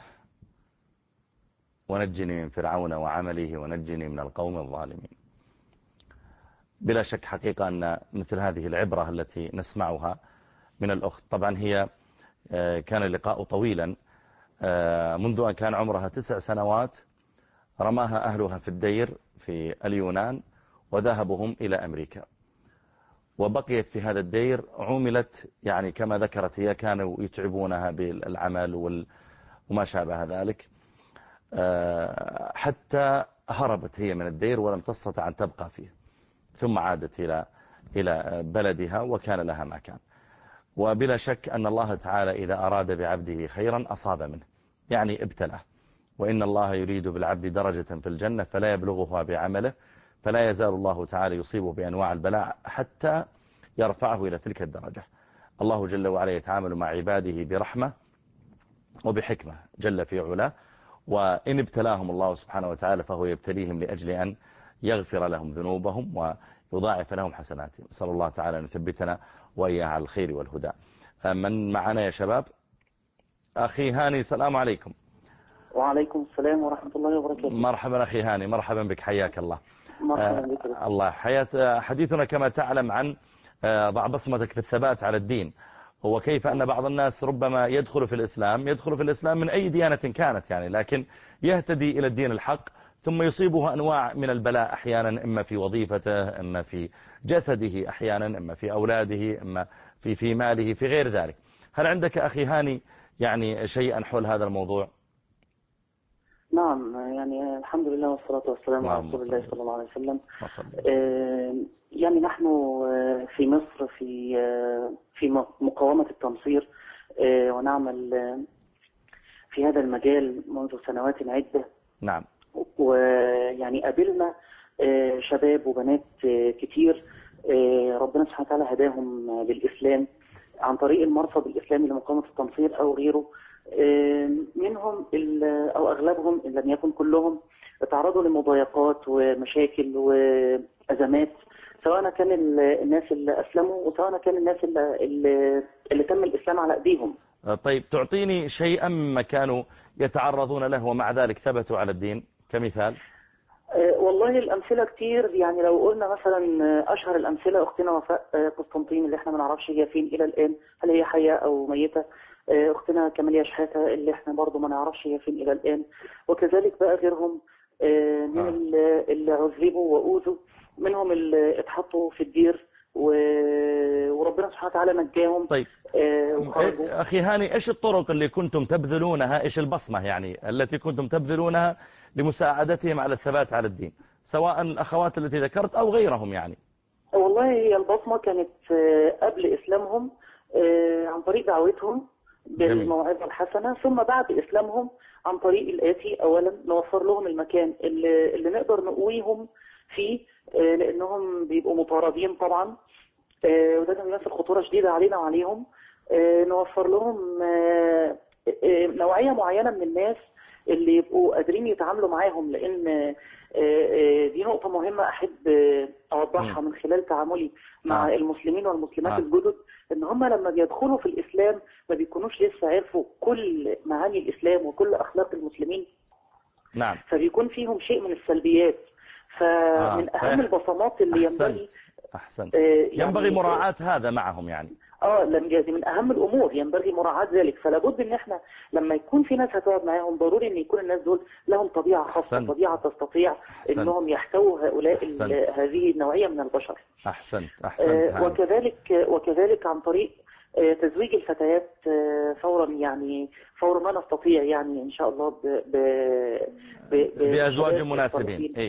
B: ونجني من فرعون وعمله ونجني من القوم الظالمين. بلا شك حقيقة أن مثل هذه العبرة التي نسمعها من الأخت، طبعا هي كان اللقاء طويلا، منذ أن كان عمرها 9 سنوات رماها أهلها في الدير في اليونان وذهبهم إلى أمريكا، وبقيت في هذا الدير. عملت يعني كما ذكرت هي كانوا يتعبونها بالعمل وما شابه ذلك، حتى هربت هي من الدير ولم تستطع أن تبقى فيه، ثم عادت إلى بلدها وكان لها ما كان. وبلا شك أن الله تعالى إذا أراد بعبده خيرا أصاب منه، يعني ابتلاه. وإن الله يريد بالعبد درجة في الجنة فلا يبلغها بعمله، فلا يزال الله تعالى يصيبه بأنواع البلاء حتى يرفعه إلى تلك الدرجة. الله جل وعلا يتعامل مع عباده برحمة وبحكمة جل في علاه، وإن ابتلاهم الله سبحانه وتعالى فهو يبتليهم لأجل أن يغفر لهم ذنوبهم ويضاعف لهم حسناتهم. نسأل الله تعالى أن يثبتنا وإياه على الخير والهدى. من معنا يا شباب؟ أخي هاني، السلام عليكم.
E: وعليكم السلام ورحمة الله وبركاته.
B: مرحبا أخي هاني، مرحبا بك، حياك الله.
E: مرحبا بك.
B: الله حديثنا كما تعلم عن ضع بصمتك في الثبات على الدين، هو كيف أن بعض الناس ربما يدخل في الإسلام من أي ديانة كانت يعني، لكن يهتدي إلى الدين الحق ثم يصيبه أنواع من البلاء أحيانا، إما في وظيفته، إما في جسده، أحيانا إما في أولاده، إما في ماله، في غير ذلك. هل عندك أخي هاني يعني شيئا حول هذا الموضوع؟
E: نعم، يعني الحمد لله والصلاة والسلام على رسول الله صلى الله عليه وسلم. يعني نحن في مصر في مقاومة التنصير، ونعمل في هذا المجال منذ سنوات عدة.
B: نعم.
E: ويعني قابلنا شباب وبنات كتير، ربنا سبحانه وتعالى هداهم للإسلام عن طريق المرصد الإسلامي لمقاومة التنصير أو غيره. منهم أو أغلبهم إن لم يكن كلهم تعرضوا لمضايقات ومشاكل وأزمات، سواء كان الناس اللي أسلموا وسواء كان الناس اللي تم الإسلام على أيديهم.
B: طيب تعطيني شيئا مما كانوا يتعرضون له ومع ذلك ثبتوا على الدين كمثال؟
E: والله الأمثلة كتير. يعني لو قلنا مثلا أشهر الأمثلة أختنا وفاء قسطنطين اللي احنا ما نعرفش هي فين إلى الآن، هل هي حية أو ميتة. أختنا كمالية شحاتة اللي احنا برضو ما نعرفش هي فين إلى الآن. وكذلك بقى غيرهم من اللي عذبوا وأوذوا، منهم اللي اتحطوا في الدير وربنا سبحانه وتعالى نجاهم.
B: طيب أخي هاني، إيش الطرق اللي كنتم تبذلونها، إيش البصمة يعني التي كنتم تبذلونها لمساعدتهم على الثبات على الدين، سواء الأخوات التي ذكرت أو غيرهم يعني؟
E: والله هي البصمة كانت قبل إسلامهم عن طريق دعوتهم بالموعظة الحسنة، ثم بعد إسلامهم عن طريق الآتي: أولا نوفر لهم المكان اللي نقدر نقويهم فيه، لأنهم بيبقوا مطاردين طبعا، وده كان بيمثل خطورة شديدة علينا وعليهم. نوفر لهم نوعية معينة من الناس اللي يبقوا قادرين يتعاملوا معاهم، لأن دي نقطة مهمة أحب أوضحها من خلال تعاملي مع المسلمين والمسلمات الجدد، إن هم لما بيدخلوا في الإسلام ما بيكونوش لسه عرفوا كل معاني الإسلام وكل أخلاق المسلمين.
B: نعم.
E: فبيكون فيهم شيء من السلبيات. فمن أهم البصمات اللي ينبغي
B: ينبغي مراعاة هذا معهم يعني.
E: دي من أهم الأمور، ينبغي مراعاة ذلك. فلا بد إن احنا لما يكون في ناس هتقعد معاهم ضروري إن يكون الناس دول لهم طبيعة خاصة، طبيعة تستطيع إنهم يحتووا هؤلاء هذه النوعية من البشر.
B: أحسنت.
E: وكذلك عن طريق تزويج الفتيات فورا، يعني فور ما نستطيع، يعني إن شاء الله
B: بأزواج مناسبين.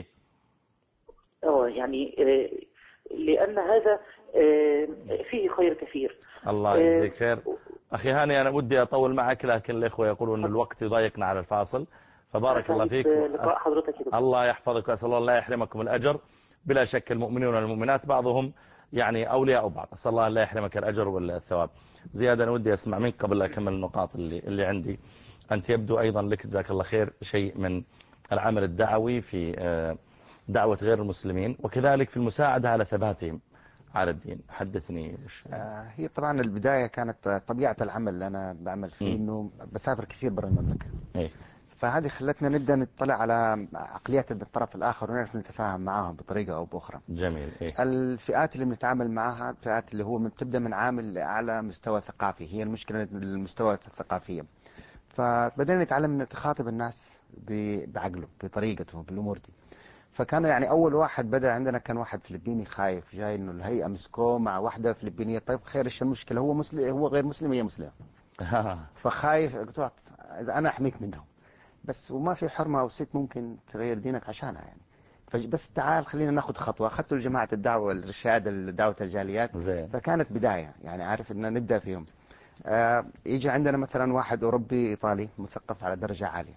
E: يعني لأن هذا فيه خير كثير.
B: الله يجزيك خير. أخي هاني، أنا ودي أطول معك لكن الإخوة يقولون أن الوقت يضايقنا على الفاصل، فبارك الله فيك.
E: لقاء حضرتك. الله
B: يحفظك وأسأل الله لا يحرمكم الأجر. بلا شك المؤمنون والمؤمنات بعضهم يعني أولياء بعض، أسأل الله لا يحرمك الأجر والثواب. زيادة أنا ودي أسمع منك قبل أكمل النقاط اللي عندي. أنت يبدو أيضا لك جزاك الله خير شيء من العمل الدعوي في دعوة غير المسلمين، وكذلك في المساعدة على ثباتهم على الدين. حدثني.
F: هي طبعا البداية كانت طبيعة العمل اللي أنا بعمل فيه إنه بسافر كثير برا المملكة. فهذه خلتنا نبدأ نطلع على عقليات الطرف الآخر ونعرف نتفاهم معهم بطريقة أو بأخرى.
B: جميل.
F: الفئات اللي بنتعامل معها فئات اللي هو تبدأ من عامل لأعلى مستوى ثقافي، هي المشكلة المستوى الثقافية. فبدأنا نتعلم نتخاطب الناس بعقله بطريقته بالأمور دي. فكان يعني أول واحد بدأ عندنا كان واحد فلبيني خايف جاي إنه الهيئة مسكوه مع واحدة فلبينية. طيب خير، إيش المشكلة؟ هو مسلم، هو غير مسلم، هي مسلمة. فخايف. قلت أنا أحميك منهم، بس وما في حرمة أو ست ممكن تغير دينك عشانها يعني. فبس تعال خلينا ناخذ خطوة. أخذته لجماعة الدعوة الرشاد دعوة الجاليات. فكانت بداية يعني عارف إن نبدأ فيهم. يجي عندنا مثلا واحد أوروبي إيطالي مثقف على درجة عالية،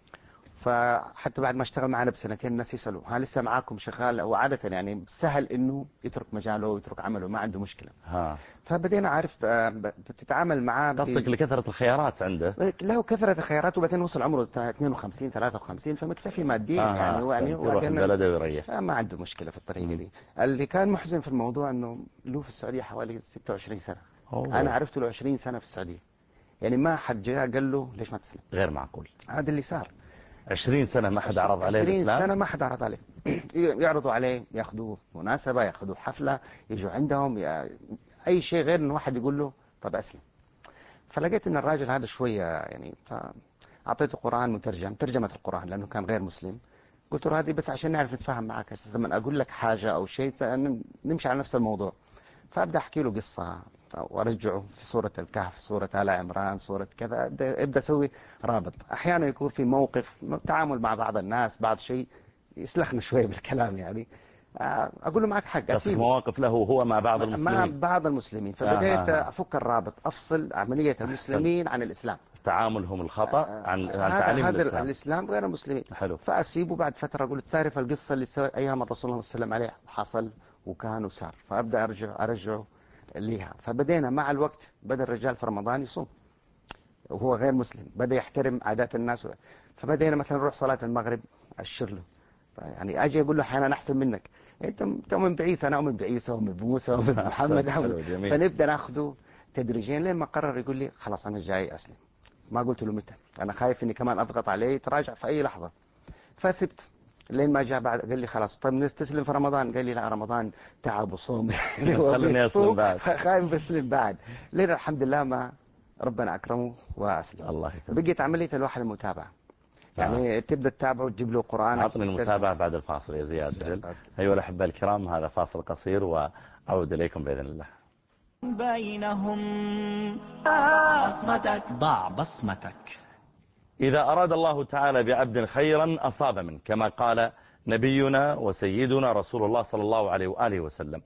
F: فحتى بعد ما اشتغل معنا بسنتين الناس يسألوا ها لسه معاكم شغال؟ هو عادة يعني سهل انه يترك مجاله ويترك عمله، ما عنده مشكلة. فبدينا عارف بتتعامل معاه.
B: قصدك لكثرة الخيارات عنده؟
F: له كثرة الخيارات، وبعدين وصل عمره 52 53 فمكتفي ماديا يعني
B: يروح بلده ويريح،
F: ما عنده مشكلة في الطريقة دي. اللي كان محزن في الموضوع انه له في السعودية حوالي 26 سنة. انا عرفت له 20 سنة في السعودية، يعني ما حد جاء قال له ليش ما تسلم.
B: غير معقول.
F: هذا اللي صار.
B: 20 سنة ما حد عرض عليه الإسلام.
F: 20 سنة ما حد عرض عليه. يعرضوا عليه، ياخذوه مناسبة، ياخذوه حفلة، يجوا عندهم أي شيء غير إنه واحد يقول له طب أسلم. فلقيت إن الراجل هذا شوية يعني، فأعطيته قرآن مترجم، ترجمة القرآن لأنه كان غير مسلم. قلت له هذه بس عشان نعرف نتفاهم معك، لما أقول لك حاجة أو شيء نمشي على نفس الموضوع. فأبدأ أحكي له قصة وارجعه في سورة الكهف، سورة آل عمران، سورة كذا، ابدا اسوي رابط. احيانا يكون في موقف تعامل مع بعض الناس، بعض شيء يسلخنا شويه بالكلام يعني، اقول له معك حق،
B: اسيب مواقف له هو مع بعض المسلمين،
F: مع بعض المسلمين، فبديت افك الرابط، افصل عملية المسلمين عن الاسلام،
B: تعاملهم الخطأ عن تعليم
F: هذا الاسلام غير المسلمين.
B: حلو.
F: فاسيبه بعد فترة اقول تعرف القصة اللي ايام الرسول صلى الله عليه وسلم عليه حصل وكان وصار، فابدا ارجعه ليها. فبدينا مع الوقت بدا الرجال في رمضان يصوم وهو غير مسلم، بدا يحترم عادات الناس، فبدينا مثلا نروح صلاة المغرب اشر له، يعني اجي اقول له احيانا احسن منك، انت من بعيسى، انا اؤمن بعيسى ومن موسى ومن محمد، فنبدا ناخذه تدريجيا لين ما قرر يقول لي خلاص انا جاي اسلم. ما قلت له متى، انا خايف اني كمان اضغط عليه يتراجع في اي لحظه، فسبت لين ما جاء بعد قال لي خلاص طيب تسلم في رمضان، قال لي لا رمضان تعب وصوم
B: خليني اسلم بعد،
F: خايف بسلم بعد، لين الحمد لله ما ربنا اكرمه واسلم.
B: الله يكرمك.
F: بقيت عمليه الواحد المتابعه، يعني تبدأ تتابعه وتجيب له قرآن.
B: عطني المتابعة بعد الفاصل يا زياد. أيها الأحباء الكرام، هذا فاصل قصير وأعود إليكم بإذن الله.
A: بينهم بصمتك، ضع بصمتك.
B: إذا أراد الله تعالى بعبد خيرا أصاب منه، كما قال نبينا وسيدنا رسول الله صلى الله عليه وآله وسلم.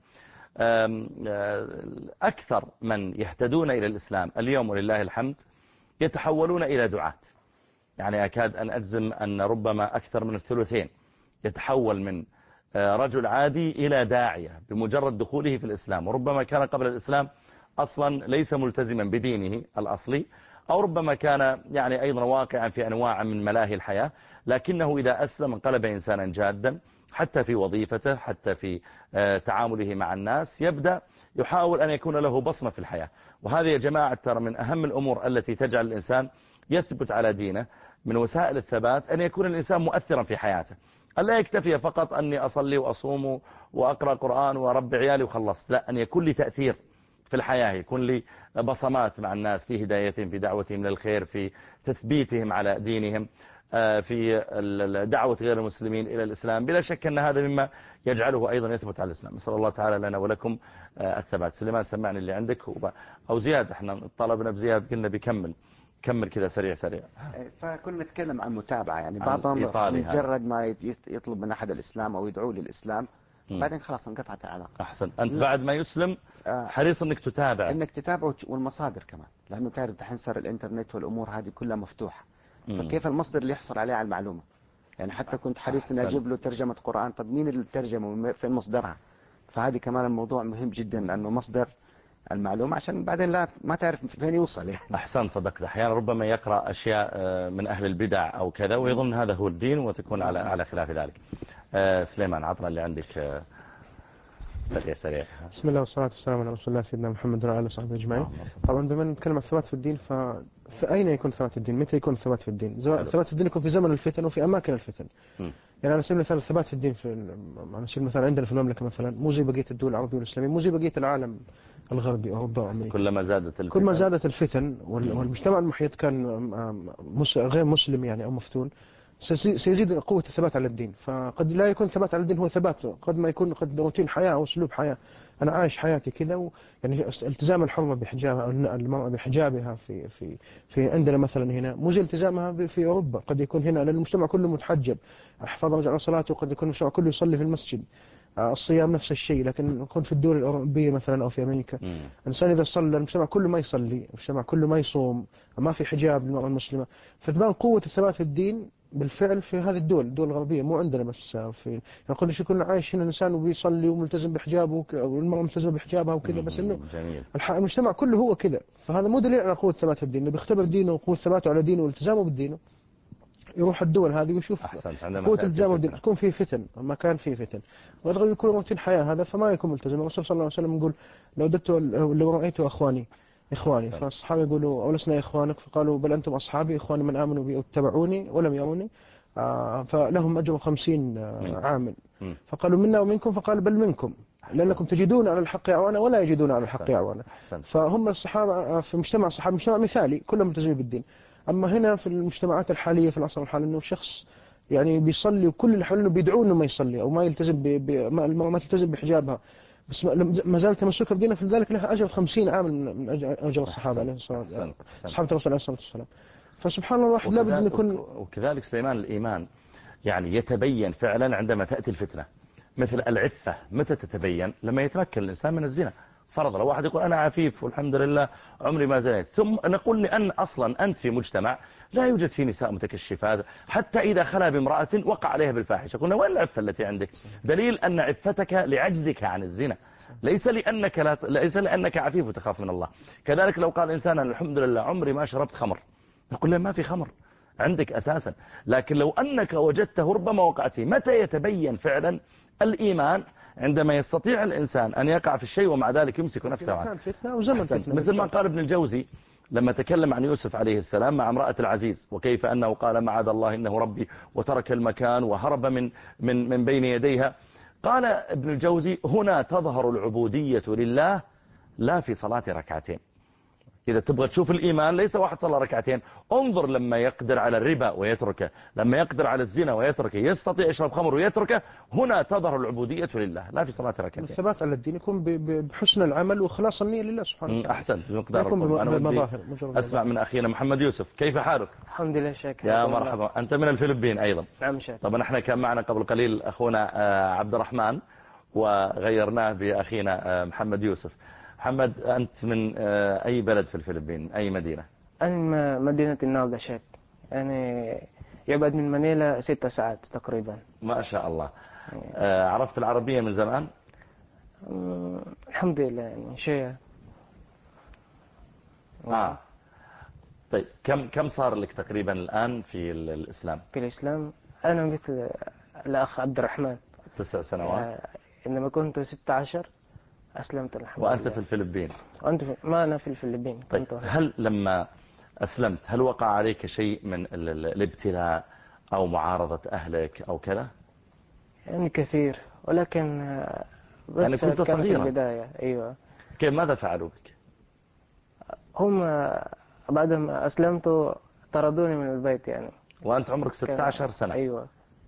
B: أكثر من يهتدون إلى الإسلام اليوم ولله الحمد يتحولون إلى دعاة، يعني أكاد أن أجزم أن ربما أكثر من الثلثين يتحول من رجل عادي إلى داعية بمجرد دخوله في الإسلام، وربما كان قبل الإسلام أصلا ليس ملتزما بدينه الأصلي، أو ربما كان يعني أيضا واقعا في أنواع من ملاهي الحياة، لكنه إذا أسلم انقلب إنسانا جادا، حتى في وظيفته، حتى في تعامله مع الناس، يبدأ يحاول أن يكون له بصمة في الحياة. وهذه يا جماعة ترى من أهم الأمور التي تجعل الإنسان يثبت على دينه. من وسائل الثبات أن يكون الإنسان مؤثرا في حياته، ألا يكتفي فقط أني أصلي وأصوم وأقرأ قرآن وأربي عيالي وخلصت، لا، أن يكون لي تأثير في الحياة، يكون لي بصمات مع الناس في هدايتهم، في دعوتهم للخير، في تثبيتهم على دينهم، في دعوة غير المسلمين إلى الإسلام. بلا شك أن هذا مما يجعله أيضا يثبت على الإسلام. نسأل الله تعالى لنا ولكم الثبات. سليمان سمعني اللي عندك، أو زياد، احنا طلبنا بزياد قلنا بيكمل كذا سريع.
F: فكنا نتكلم عن متابعة، يعني بعضهم مجرد ما يطلب من أحد الإسلام أو يدعو للإسلام بعدين خلاص انقطعت العلاقة.
B: أحسن، أنت بعد ما يسلم حريص أنك
F: تتابعه، والمصادر كمان، لأنه تعرف دحين صار الإنترنت والأمور هذه كلها مفتوحة، فكيف المصدر اللي يحصل عليه على المعلومة؟ يعني حتى كنت حريص أن أجيب له ترجمة قرآن، طب مين اللي ترجمه، فين مصدرها؟ فهذه كمان الموضوع مهم جدا، لأنه مصدر المعلومة عشان بعدين لا ما تعرف فين يوصل يعني.
B: أحسن، صدقت. أحيانا ربما يقرأ أشياء من أهل البدع أو كذا ويظن هذا هو الدين، وتكون على خلاف ذلك. سليمان، عطنا اللي عندك سريع.
G: بسم الله والصلاة والسلام على رسول الله سيدنا محمد وعلى آله وصحبه أجمعين. طبعا بما نتكلم عن الثبات في الدين، فأين يكون ثبات في الدين؟ متى يكون ثبات في الدين؟ ثبات في الدين يكون في زمن الفتن وفي أماكن الفتن. يعني على سبيل المثال الثبات في الدين على سبيل المثال عندنا في المملكة مثلا مو زي بقية الدول العربية والإسلامية، مو زي بقية العالم الغربي أوروبا وأمريكا. كل ما زادت الفتن والمجتمع المحيط كان غير مسلم يعني أو مفتون، سيزيد قوة الثبات على الدين. فقد لا يكون ثبات على الدين هو ثبات، قد ما يكون قد روتين حياة أو أسلوب حياة، أنا عايش حياتي كذا، يعني التزام الحرمة بحجابها أو المرأة بحجابها في عندنا مثلا هنا مو زي التزامها في أوروبا. قد يكون هنا المجتمع كله متحجب، حفاظ على صلاته، قد يكون المجتمع كله يصلي في المسجد، الصيام نفس الشيء. لكن يكون في الدول الأوروبية مثلا أو في أمريكا الإنسان إذا صلى المجتمع كله ما يصلي، المجتمع كله ما يصوم، ما في حجاب للمرأة المسلمة. فتبان قوة الثبات في الدين بالفعل في هذه الدول الغربية، مو عندنا بس. في نقول شو كنا عايش هنا الإنسان وبيصلي وملتزم بحجابه والمرأة ملتزمة بحجابها وكذا، بس إنه المجتمع كله هو كذا. فهذا مو دليل على قوة ثبات في الدين. اللي بيختبر دينه وقوة ثباته على دينه والتزامه بالدين يروح الدول هذه ويشوف قوة التزامه بالدين. تكون فيه فتن، ما كان فيه فتن، ويرغب يكون روتين حياة هذا فما يكون ملتزم. الرسول صلى الله عليه وسلم يقول لو رأيت إخواني فالصحابة يقولوا أولسنا إخوانك؟ فقالوا بل أنتم أصحابي، إخواني من آمنوا بي واتبعوني ولم يروني فلهم أجر 50 عامل. فقالوا منا ومنكم؟ فقال بل منكم، لأنكم تجدون على الحق أعوانا ولا يجدون على الحق أعوانا. فهم الصحابة في مجتمع الصحابة مجتمع مثالي كلهم ملتزمين بالدين. أما هنا في المجتمعات الحالية في العصر الحالي إنه شخص يعني بيصلي وكل اللي حواليه بيدعوه إنه ما يصلي أو ما يلتزم ما تلتزم بحجابها، بس ما زال تمسكها بدينه، في ذلك لها أجر 50 عام من أجر الصحابة عليه الصلاة والسلام، أصحاب الرسول عليه الصلاة والسلام. فسبحان الله الواحد لابد أن يكون.
B: وكذلك سليمان الإيمان يعني يتبين فعلا عندما تأتي الفتنة، مثل العفة متى تتبين؟ لما يتمكن الإنسان من الزنا. فرض لو واحد يقول أنا عفيف والحمد لله عمري ما زنيت، ثم نقول لأن أصلا أنت في مجتمع لا يوجد فيه نساء متكشفات، حتى إذا خلا بامرأة وقع عليها بالفاحشة، قلنا وين العفة التي عندك؟ دليل أن عفتك لعجزك عن الزنا، ليس لأنك عفيف وتخاف من الله. كذلك لو قال إنسان الحمد لله عمري ما شربت خمر، نقول له ما في خمر عندك أساسا. لكن لو أنك وجدته ربما وقعت فيه. متى يتبين فعلا الإيمان؟ عندما يستطيع الإنسان أن يقع في الشيء ومع ذلك يمسك نفسه عنه. مثل ما قال ابن الجوزي لما تكلم عن يوسف عليه السلام مع امرأة العزيز، وكيف أنه قال معاذ الله إنه ربي، وترك المكان وهرب من بين يديها. قال ابن الجوزي هنا تظهر العبودية لله لا في صلاة ركعتين. إذا تبغى تشوف الإيمان ليس واحد صلى ركعتين، انظر لما يقدر على الربا ويتركه، لما يقدر على الزنا ويتركه، يستطيع يشرب خمر ويتركه، هنا تظهر العبودية لله لا في صلاة ركعتين.
G: الثبات على الدين يكون بحسن العمل وخلاص النية لله سبحانه وتعالى.
B: أحسنت بمقدار القرب. أنا ودي أسمع من أخينا محمد يوسف، كيف حالك؟
H: الحمد لله شاكر.
B: يا مرحبا. أنت من الفلبين أيضا؟
H: نعم شاكر.
B: طبعا احنا كان معنا قبل قليل أخونا عبد الرحمن وغيرناه بأخينا محمد يوسف. محمد أنت من أي بلد في الفلبين، أي مدينة؟
H: أنا مدينة النالدة شاك، يعني يبعد من منيلا 6 ساعات تقريبا.
B: ما شاء الله. عرفت العربية من زمان؟
H: الحمد لله يعني شيء.
B: طيب كم صار لك تقريبا الآن في الإسلام؟
H: في الإسلام أنا مثل الأخ عبد الرحمن
B: 9 سنوات.
H: إنما كنت 16 أسلمت الحمد لله.
B: وأنت في الفلبين؟
H: ما أنا في الفلبين.
B: طيب هل لما أسلمت هل وقع عليك شيء من الابتلاء أو معارضة أهلك أو كذا؟
H: يعني كثير، ولكن بس
B: يعني كنت صغيرا
H: في البداية. أيوة.
B: كيف ماذا فعلوا بك؟
H: هم بعد ما أسلمت طردوني من البيت يعني.
B: وأنت عمرك 16 سنة؟
H: أيوة.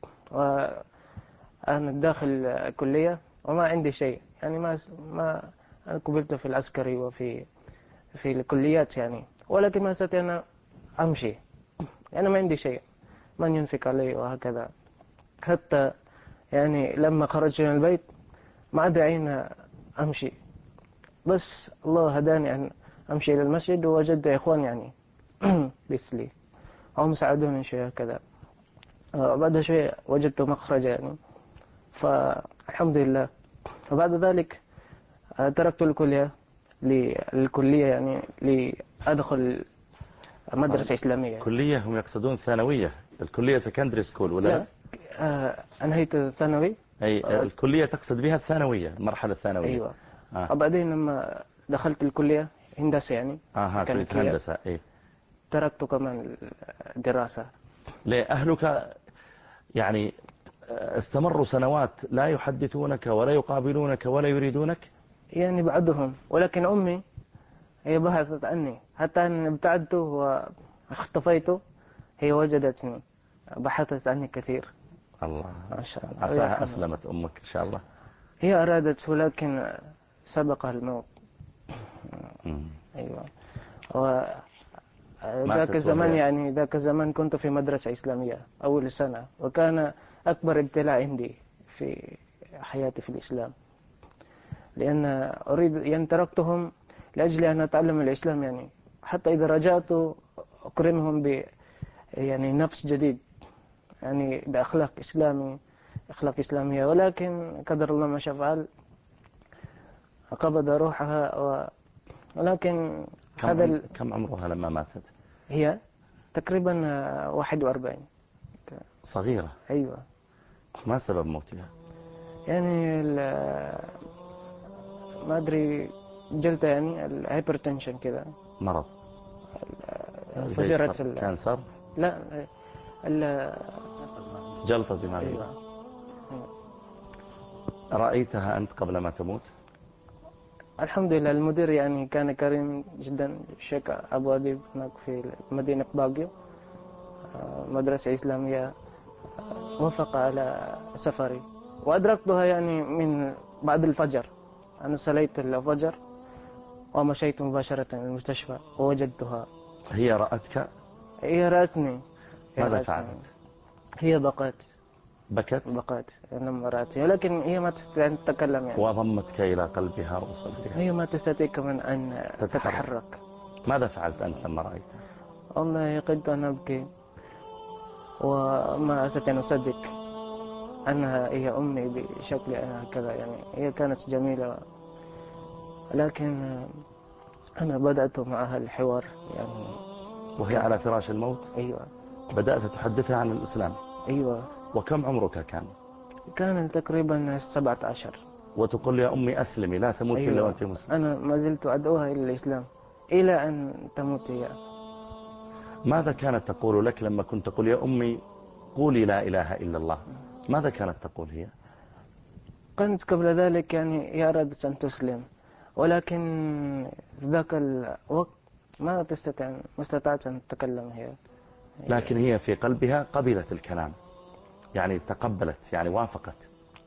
H: وأنا داخل الكلية وما عندي شيء، يعني ما أنا قبلت في العسكري وفي الكليات يعني، ولكن ما استطيع أن أمشي، يعني ما عندي شيء، من ينفق علي وهكذا. حتى يعني لما خرجت من البيت ما عاد عين أمشي، بس الله هداني أن أمشي إلى المسجد ووجدت إخوان يعني مثلي هم ساعدوني شوية كذا. بعد شوية وجدت مخرج يعني، فالحمد لله. وبعد ذلك تركت الكلية يعني لأدخل مدرسة إسلامية.
B: كلية هم يقصدون ثانوية، الكلية سكندري سكول ولا لا؟
H: أنهيت الثانوي.
B: أي الكلية تقصد بها الثانوية، المرحلة الثانوية.
H: أيوة. وبعدين لما دخلت الكلية هندسة يعني.
B: كلية هندسة. أي.
H: تركت كمان الدراسة.
B: ليه أهلك يعني استمروا سنوات لا يحدثونك ولا يقابلونك ولا يريدونك؟
H: يعني بعضهم، ولكن أمي هي بحثت عني، حتى أن ابتعدت واختفيت هي وجدتني، بحثت عني كثير.
B: الله
H: ما شاء الله.
B: عساها أسلمت أمك إن شاء الله.
H: هي أرادت ولكن سبقها الموت. أيوة. ذاك الزمان يعني ذاك الزمان كنت في مدرسة إسلامية أول سنة، وكان أكبر ابتلاء عندي في حياتي في الإسلام، لأن أريد يعني تركتهم لأجل أن أتعلم الإسلام يعني، حتى إذا رجعت أكرمهم يعني نفس جديد، يعني بأخلاق أخلاق إسلامية. ولكن قدر الله ما شاء فعل، قبض روحها ولكن
B: كم عمرها لما ماتت؟
H: هي تقريبا 41.
B: صغيرة.
H: أيوة.
B: ما سبب موتها؟
H: يعني ما أدري، جلطة يعني الهايبرتنشن كذا،
B: مرض
H: فجرت
B: كانسر؟
H: لا
B: جلطة دماغية.
H: أيوة.
B: رأيتها أنت قبل ما تموت؟
H: الحمد لله. المدير يعني كان كريم جدا، الشيخ أبو أديب هناك في مدينة باقيو، مدرسة إسلامية، وافق على سفري وأدركتها يعني من بعد الفجر، أنا صليت الفجر ومشيت مباشرة إلى المستشفى ووجدتها.
B: هي رأتك؟
H: هي رأتني.
B: ماذا فعلت؟
H: هي بقت.
B: بكت
H: لما رأتني، ولكن هي ما تستطيع أن تتكلم يعني.
B: وضمتك إلى قلبها وصدرها.
H: هي ما تستطيع كمان أن تتحرك.
B: ماذا فعلت أنت لما رأيتها؟
H: والله كنت أن أبكي وما أستطيع أن أصدق أنها هي أمي بشكل هكذا يعني. هي كانت جميلة، لكن أنا بدأت معها الحوار يعني.
B: وهي على فراش الموت؟
H: أيوة.
B: بدأت تحدثها عن الإسلام؟
H: أيوة.
B: وكم عمرك كان؟
H: كان تقريبا 17.
B: وتقول يا أمي أسلمي لا تموت إلا وأنت مسلم.
H: أنا ما زلت أدعوها إلى الإسلام إلى أن تموت هي.
B: ماذا كانت تقول لك لما كنت تقول يا أمي قولي لا إله إلا الله؟ ماذا كانت تقول هي؟
H: كانت قبل ذلك يعني هي أرادت أن تسلم، ولكن في ذاك الوقت ما استطاعت أن تتكلم هي.
B: لكن هي في قلبها قبلت الكلام، يعني تقبلت، يعني وافقت.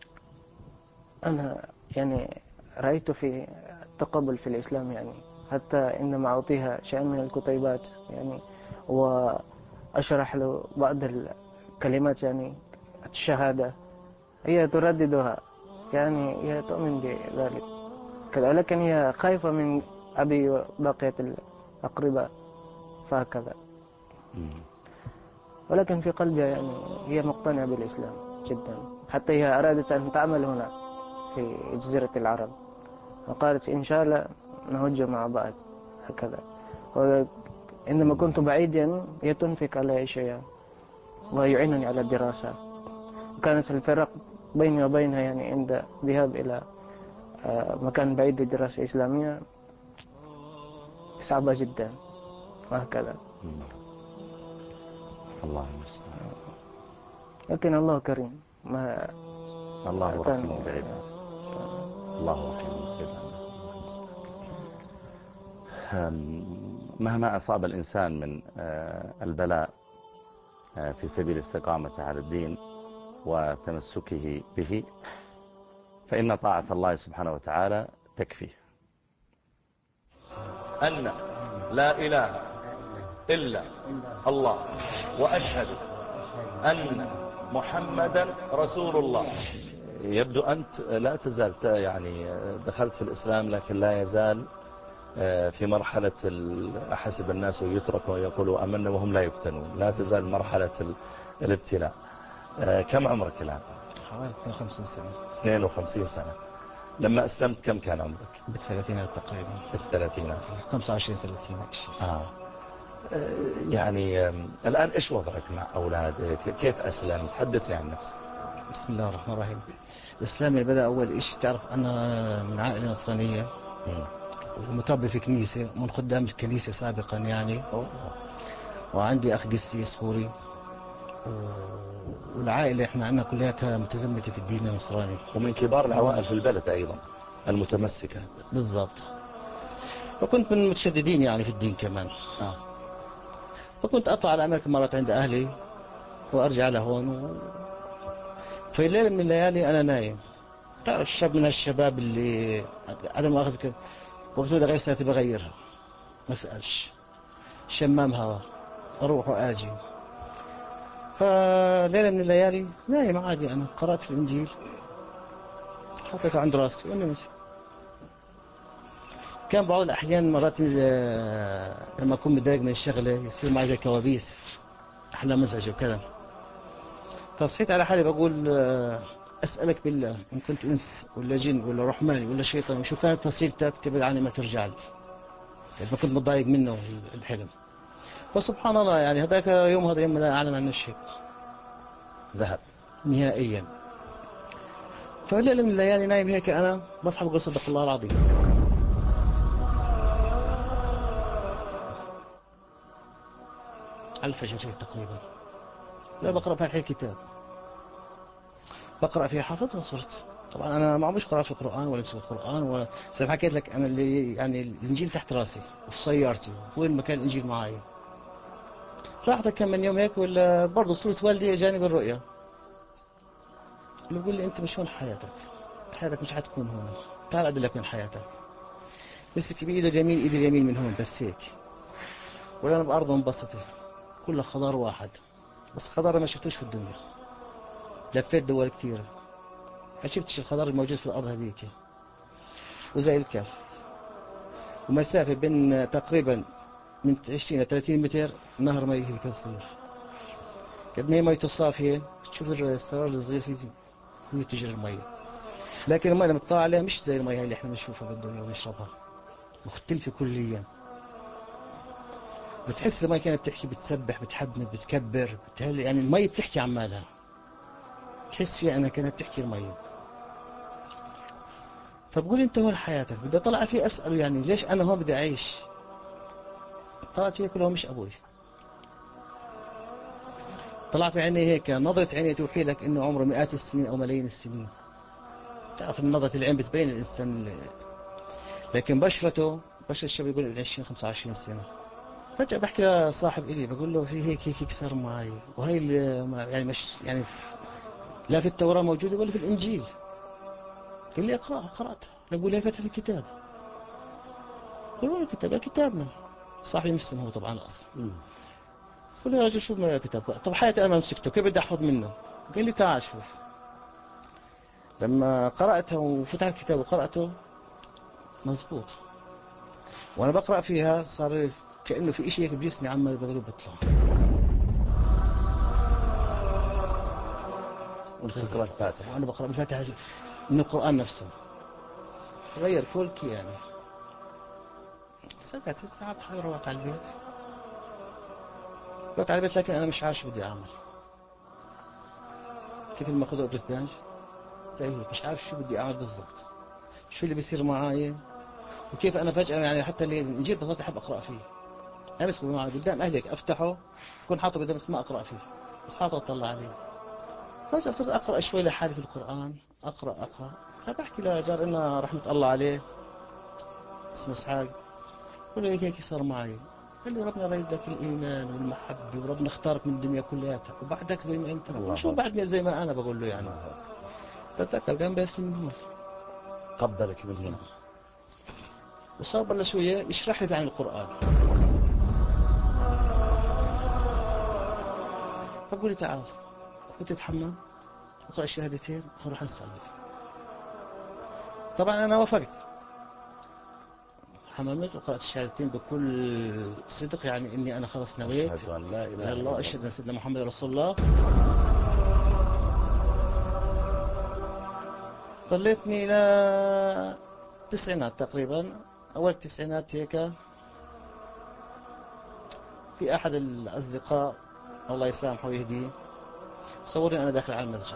H: أنا يعني رأيت في التقبل في الإسلام يعني، حتى إنما أعطيها شيئا من الكتيبات يعني، وأشرح له بعض الكلمات يعني الشهادة، هي ترددها يعني، هي تؤمن بذلك كذا، لكن هي خايفة من أبي وبقية الأقرباء فهكذا. ولكن في قلبها يعني هي مقتنعة بالإسلام جدا، حتى هي أرادت أن تعمل هنا في جزيرة العرب، وقالت إن شاء الله نهج مع بعض هكذا. وإنما كنت بعيد يعني هي تنفق علي شيئا ويعينني على الدراسة. وكانت الفرق بيني وبينها يعني عند ذهاب إلى مكان بعيد للدراسة الإسلامية صعبة جدا وهكذا.
B: الله المستعان.
H: لكن الله كريم، ما
B: الله رحيم بعباده. الله رحيم بعباده. مهما أصاب الإنسان من البلاء في سبيل استقامة على الدين وتمسكه به، فإن طاعة الله سبحانه وتعالى تكفيه. أن لا إله إلا الله وأشهد أن محمدا رسول الله. يبدو أنت لا تزال يعني دخلت في الإسلام، لكن لا يزال في مرحلة أحسب الناس يتركوا ويقولوا أمنا وهم لا يفتنون. لا تزال مرحلة الابتلاء. كم عمرك الآن؟
I: حوالي 52 سنة.
B: 52 سنة. لما أسلمت كم كان عمرك؟
I: بالثلاثينات تقريبا.
B: بالثلاثينات.
I: 25-30
B: يعني الآن إيش وضعك مع أولادك؟ كيف أسلمت؟ حدثني عن نفسك.
I: بسم الله الرحمن الرحيم. الإسلام بدأ أول إشي، تعرف أنا من عائلة نصرانية ومتربي في كنيسة، من خدام الكنيسة سابقا يعني. وعندي أخ قسيس سوري، والعائلة إحنا عندنا كلها متزمتة في الدين النصراني،
B: ومن كبار العوائل في البلد أيضا المتمسكة.
I: بالضبط. وكنت من المتشددين يعني في الدين كمان. فكنت أطلع على أمريكا مرات عند أهلي وأرجع لهون في ليلة من الليالي أنا نايم. تعرف الشاب من الشباب اللي أنا ما أخذ وقت له غير ساعتي بغيرها، ما أسألش، شمام هوا أروح وآجي. فليلة من الليالي نايم عادي، أنا قرأت في الإنجيل حطيته عند راسي ونمت. كان بعض الأحيان مرات لما أكون متضايق من الشغلة يصير معي زي كوابيس، أحلام مزعجة وكذا. فصحيت على حالي بقول أسألك بالله إن كنت إنس ولا جن ولا رحمن ولا شيطان، شو كانت وسيلتك تبعد عني ما ترجع لي، يعني كنت متضايق منه الحلم. فسبحان الله يعني هذاك يوم، هذا يوم لا أعلم عنه الشيء، ذهب نهائيا. فليلة من الليالي نايم هيك أنا بصحى بقول صدق الله العظيم. على الفجر تقريبا، لا بقرأ في الحين كتاب، بقرأ فيها حافظ وصرت. طبعا أنا ما عمرش قرأت في القرآن ولا في القرآن ولا زي ما حكيت لك، أنا اللي يعني الإنجيل تحت راسي وفي سيارتي، وين مكان الإنجيل معايا. راحت كم من يوم هيك، ولا برضه صورة والدي جاني بالرؤيا، اللي بيقول لي أنت مش هون حياتك، حياتك مش حتكون هون. تعال أدلك من حياتك. مسك بإيده اليمين، إيده اليمين من هون بس هيك، وأنا بأرض منبسطة كلها خضار واحد، بس خضار ما شفتوش في الدنيا. لفيت دول كثيرة ما شفتش الخضار الموجود في الأرض هذيك، وزي الكف، ومسافة بين تقريبا من 20 ل 30 متر نهر مي هيك صغير، قد ما هي ميته صافية، تشوف السرار الصغير فيه هي تجري المي، لكن المي لما تطلع عليها مش زي المي اللي احنا بنشوفها بالدنيا ونشربها، مختلفة كليا. بتحس المي كانت بتحكي، بتسبح، بتحبنت، بتكبر، بتهلي، يعني المي بتحكي عن مالها، تحس فيها انها كانت بتحكي المي. فبقول انت وين حياتك؟ بدي اطلع فيه اساله يعني ليش انا هون بدي اعيش؟ طلعت فيه كله مش ابوي. طلع في عيني هيك نظرة عيني توحي لك انه عمره مئات السنين او ملايين السنين. تعرف نظرة العين بتبين الانسان، لكن بشرة الشاب يقول 20 25 سنة. فجأة بحكي لصاحب إلي بقول له في هيك صار معي، وهي يعني مش يعني لا في التوراة موجودة ولا في الإنجيل. قال لي اقرأها. قرأتها. نقول لي فتح الكتاب. قلوا له الكتاب كتابنا. صاحبي مسلم هو طبعا أصلا. قلت له يا رجل شو ما الكتاب؟ طب حياتي أنا مسكته كيف بدي أحفظ منه؟ قال لي تعال شوف. لما قرأتها وفتح الكتاب وقرأته مزبوط، وأنا بقرأ فيها صار كأنه في إشي هيك بجسمي عمال بغلب بطلع.
B: تقرأ الفاتحة
I: وأنا بقرأ الفاتحة من القرآن نفسه، غير كل يعني. سكت الساعة بحاول روحت على البيت. رحت على البيت لكن أنا مش عارف شو بدي أعمل. كيف ما أخذ أوبريتانج زي هيك مش عارف شو بدي أعمل بالضبط، شو اللي بيصير معي، وكيف أنا فجأة يعني حتى اللي الإنجيل بصرت أحب أقرأ فيه. أمسكه معي قدام أهلك أفتحه، أكون حاطه قدام بس ما أقرأ فيه، بس حاطه أطلع عليه. فجأة صرت أقرأ شوي لحالي في القرآن، أقرأ. فبحكي لجار إنه رحمة الله عليه اسمه إسحاق، قل له هيك صار معي. قال لي ربنا ريد لك الإيمان والمحبة، وربنا اختارك من الدنيا كلها وبعدك زي ما أنت، وشو بعدني زي ما أنا بقول له يعني. بتذكر قام بس من هون
B: قبلك من هنا،
I: وصار بلش وياه يشرح لي عن القرآن. فقول لي تعال كنت تتحمم اقرأ الشهادتين ونروح نصلي. طبعا أنا وافقت، حممت وقرأت الشهادتين بكل صدق، يعني إني أنا خلص نويت
B: أشهد أن لا إله
I: إلا الله، أشهد أن سيدنا محمد رسول الله. ظليتني إلى التسعينات تقريبا، أول التسعينات هيك في أحد الأصدقاء الله يسامحه ويهديه صورني أنا داخل على المسجد.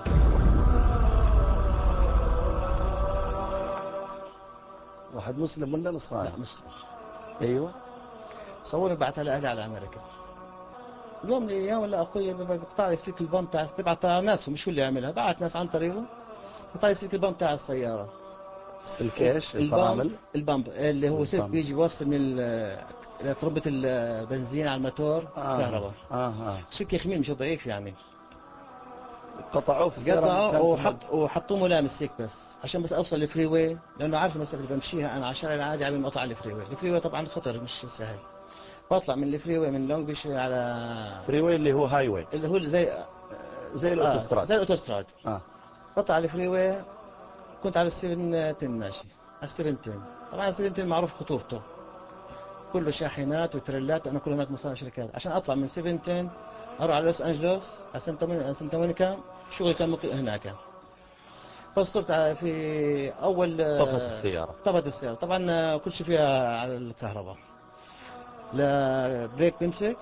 B: واحد مسلم ولا نصراني؟
I: لا مسلم.
B: أيوة.
I: صورني بعتها لأهلي على أمريكا. يوم من الأيام ولا أخوي بقطع لي سلك البام تاع، ببعت ناس مش هو اللي يعملها، بعت ناس عن طريقه بقطع لي سلك البام تاع السيارة.
B: سلك ايش؟ الفرامل؟
I: البامب اللي هو سلك بيجي بيوصل من تربة البنزين على الموتور كهرباء. سلك يخمين مش ضعيف يعني.
B: قطعوه في السيارة
I: وحطوه ملامس هيك بس عشان بس اوصل الفري واي، لانه عارف المسافة اللي بمشيها انا على الشارع العادي قبل ما اطلع الفري واي. الفري واي طبعا خطر مش سهل. بطلع من الفري واي من لونج بيش على
B: فري واي اللي هو هاي واي،
I: اللي هو زي
B: الاوتوستراد.
I: زي الاوتوستراد. بطلع على الفري واي، كنت على ال710 ماشي على ال710. طبعا ال710 معروف خطورته، كله شاحنات وتريلات، انا كل هناك مصانع شركات. عشان اطلع من 710 اروح على لوس انجلوس على سانتا مونيكا، شغلي كان هناك. فصرت في اول طفت السيارة طبعا كل شيء فيها على الكهرباء، لا بريك بيمسك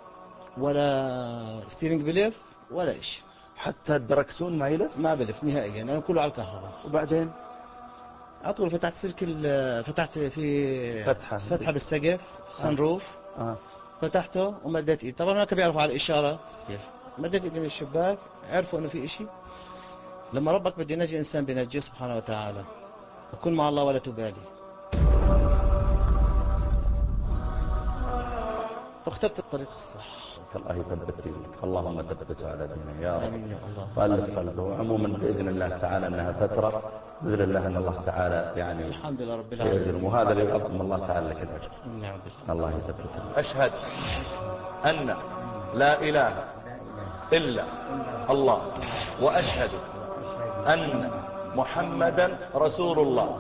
I: ولا ستيرنج بلف ولا شيء،
B: حتى الدركسون ما يلف؟
I: ما بلف نهائيا، انا كله على الكهرباء.
B: وبعدين
I: اطول فتحت سلك، فتحت في فتحة بالسقف سان روف. فتحته ومديت ايدي. طبعا هناك بيعرفوا على الاشاره كيف. مديت ايدي من الشباك، عرفوا انه في اشي. لما ربك بده ينجي انسان بينجيه سبحانه وتعالى، وكن مع الله ولا تبالي. فاخترت الطريق الصح.
B: الله يثبت دينك، اللهم ثبته على دينه يا رب وألف قلبه. عموما بإذن الله تعالى أنها فترة، بإذن الله أن الله تعالى يعني
I: الحمد لله رب العالمين،
B: وهذا اللي يعظم الله تعالى لك الأجر. الله يثبت. أشهد أن لا إله إلا الله وأشهد أن محمدا رسول الله.